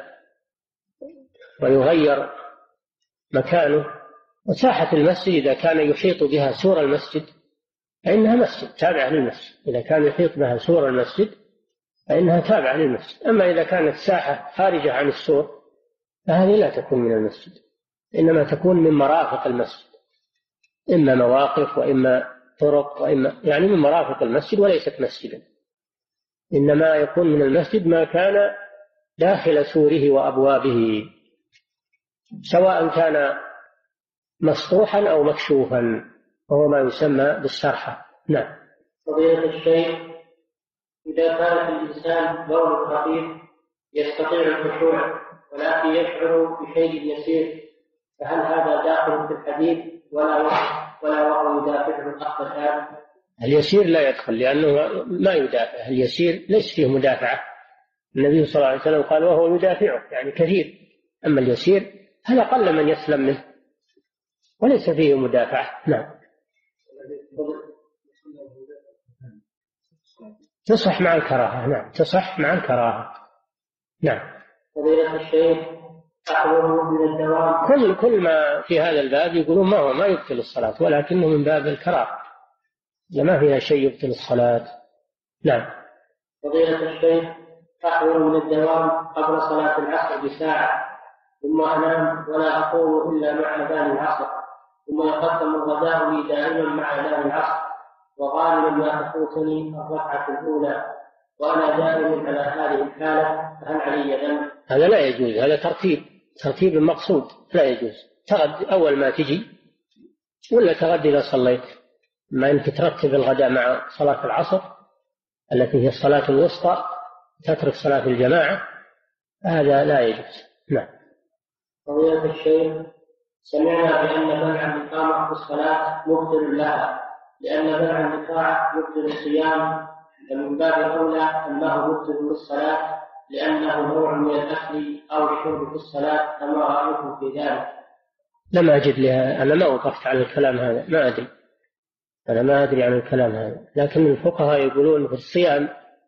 ويغير مكانه. وساحة المسجد إذا كان يحيط بها سور المسجد فإنها مسجد تابعة للمسجد، إذا كان يحيط بها سور المسجد فإنها تابعة للمسجد. أما إذا كانت ساحة خارجة عن السور فهذه لا تكون من المسجد، إنما تكون من مرافق المسجد، إما مواقف وإما طرق، وإما يعني من مرافق المسجد وليست مسجدا، إنما يكون من المسجد ما كان داخل سوره وأبوابه، سواء كان مسطوحا أو مكشوفا، وهو ما يسمى بالسرحة. نعم. فضيلة الشيخ، إذا كان الإنسان بول خفيف يستطيع الخشوع ولكن يشعر بشيء يسير، فهل هذا داخل في الحديث ولا وقت ولا وهو يدافعه الأخ الآن؟ اليسير لا يدخل، لأنه ما يدافع، اليسير ليس فيه مدافعة. النبي صلى الله عليه وسلم قال وهو يدافعه، يعني كثير. أما اليسير هذا قل من يسلم منه وليس فيه مدافعة. نعم. تصح مع الكراهة. نعم، تصح مع الكراهة. نعم. فضيلة الشيخ، أحضره من الدوام. كل كل ما في هذا الباب يقولون ما هو ما يبطل الصلاة، ولكنه من باب الكراهة، ما فيها شيء يبطل الصلاة. نعم. فضيلة الشيخ، أحضر من الدوام قبل صلاة العصر بساعة، ثم أنام ولا أقوم إلا مع أذان العصر، ثم يقدم الغداء لي دائما مع أذان العصر، وغالبا ما تفوتني الركعة الأولى، وأنا دائما على هذه الحالة، فهل علي ذنب؟ هذا لا يجوز، هذا ترتيب ترتيب المقصود، لا يجوز. تغد أول ما تجي، ولا تغد إذا صليت، ما أنك ترتب الغداء مع صلاة العصر التي هي الصلاة الوسطى، تترك صلاة الجماعة، هذا لا يجوز. نعم. فضيلة الشيخ، سمعنا بأن منع الإقامة في الصلاة مبطل لها، لأن منع الإقامة يبطل الصيام، فمن باب أولى أنه مبطل للصلاة لأنه نوع من الأكل أو الشرب في الصلاة، فما رأيكم في ذلك؟ لم أجد لها، أنا ما وقفت على الكلام هذا، ما أدري، أنا ما أدري عن الكلام هذا. لكن الفقهاء يقولون في الصيام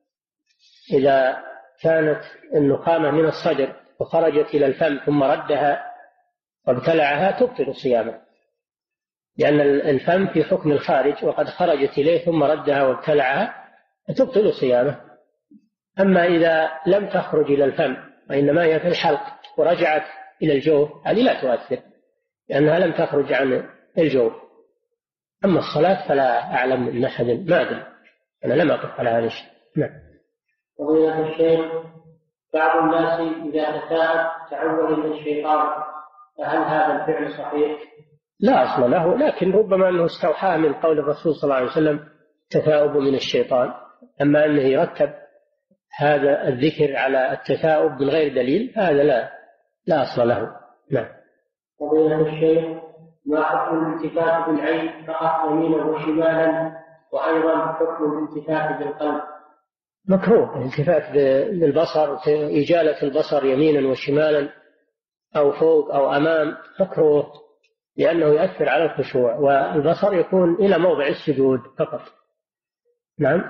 إذا كانت النخامة من الصدر وخرجت إلى الفم ثم ردها وابتلعها تبطل صيامه، لأن الفم في حكم الخارج، وقد خرجت إليه ثم ردها وابتلعها تبطل صيامه. أما إذا لم تخرج إلى الفم وإنما هي في الحلق ورجعت إلى الجوف، هذه لا تؤثر لأنها لم تخرج عن الجوف. أما الصلاة فلا أعلم من أحد، ما أدري، أنا لم أقف على هذا الشيء. نعم. فضيلة الشيخ، بعض الناس إذا تثاءب تعوذ من الشيطان، فهل هذا الفعل صحيح؟ لا أصل له، لكن ربما أنه استوحى من قول الرسول صلى الله عليه وسلم تثاؤب من الشيطان. أما أنه يرتب هذا الذكر على التثاؤب من غير دليل، هذا لا لا أصل له. نعم. فضيلة الشيخ، ما حكم الالتفات بالعين فقط يمينا وشمالا، وأيضا حكم الالتفات بالقلب؟ مكروه الالتفات بالبصر، إجالة البصر يمينا وشمالا أو فوق أو أمام، مكروه لأنه يؤثر على الخشوع، والبصر يكون إلى موضع السجود فقط. نعم.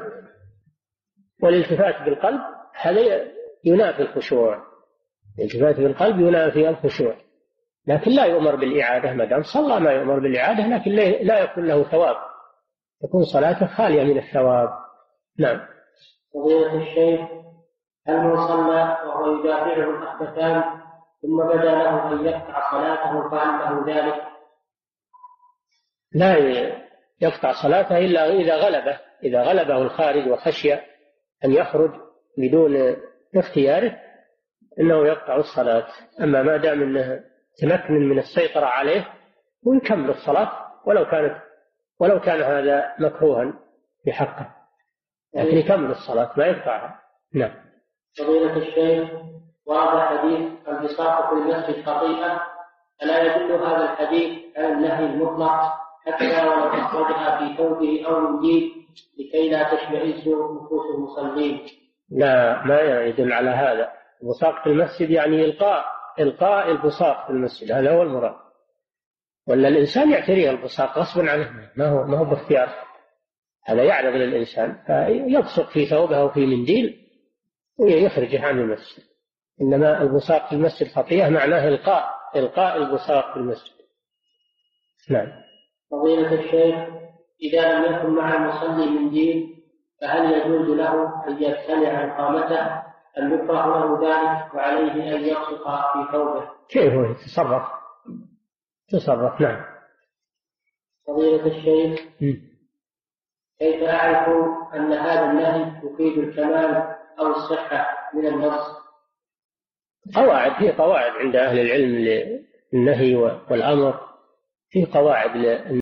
والالتفات بالقلب هذا ينافي الخشوع، الالتفات بالقلب ينافي الخشوع، لكن لا يؤمر بالإعادة، ما دام صلى ما يؤمر بالإعادة، لكن لا يكون له ثواب، تكون صلاته خالية من الثواب. نعم. فضيلة الشيخ، هل من صلى وهو يدافعه الأخبثان ثم بدا له أن يقطع صلاته فعل له ذلك؟ لا يقطع صلاته إلا إذا غلبه إذا غلبه الخارج وخشي أن يخرج بدون اختياره، إنه يقطع الصلاة. أما ما دام أنه تمكن من السيطرة عليه ويكمل الصلاة ولو كانت ولو كان هذا مكروها في حقه، لكن يكمل الصلاة ما يقطعها. نعم. فضيلة الشيخ، ورد حديث البساط في المسجد خطيئة، ألا يدل هذا الحديث على النهي المطلق حتى ولو أخرجها في ثوبه أو منديل لكي لا تشمئز نفوس المصلين؟ لا، ما يدل على هذا. البصاق في المسجد يعني إلقاء إلقاء البصاق في المسجد، هذا هو المراد، ولا الإنسان يعتريه البصاق غصبا عنه، ما هو ما هو باختيار، هذا يعرض للإنسان فيبصق في ثوبه أو في منديل ويخرجه عن المسجد. إنما البصاق في المسجد خطيئة معناه إلقاء إلقاء البصاق في المسجد. نعم. فضيلة الشيخ، إذا لم يكن مع المصلي منديل فهل يجوز له أن يبتلع إقامته أم يكره له ذلك وعليه أن يبصق في ثوبه؟ كيف هو يتصرف تصرف. نعم. فضيلة الشيخ، كيف أعرف أن هذا النهي يفيد الكمال أو الصحة من النص؟ قواعد، في قواعد عند أهل العلم للنهي والأمر، في قواعد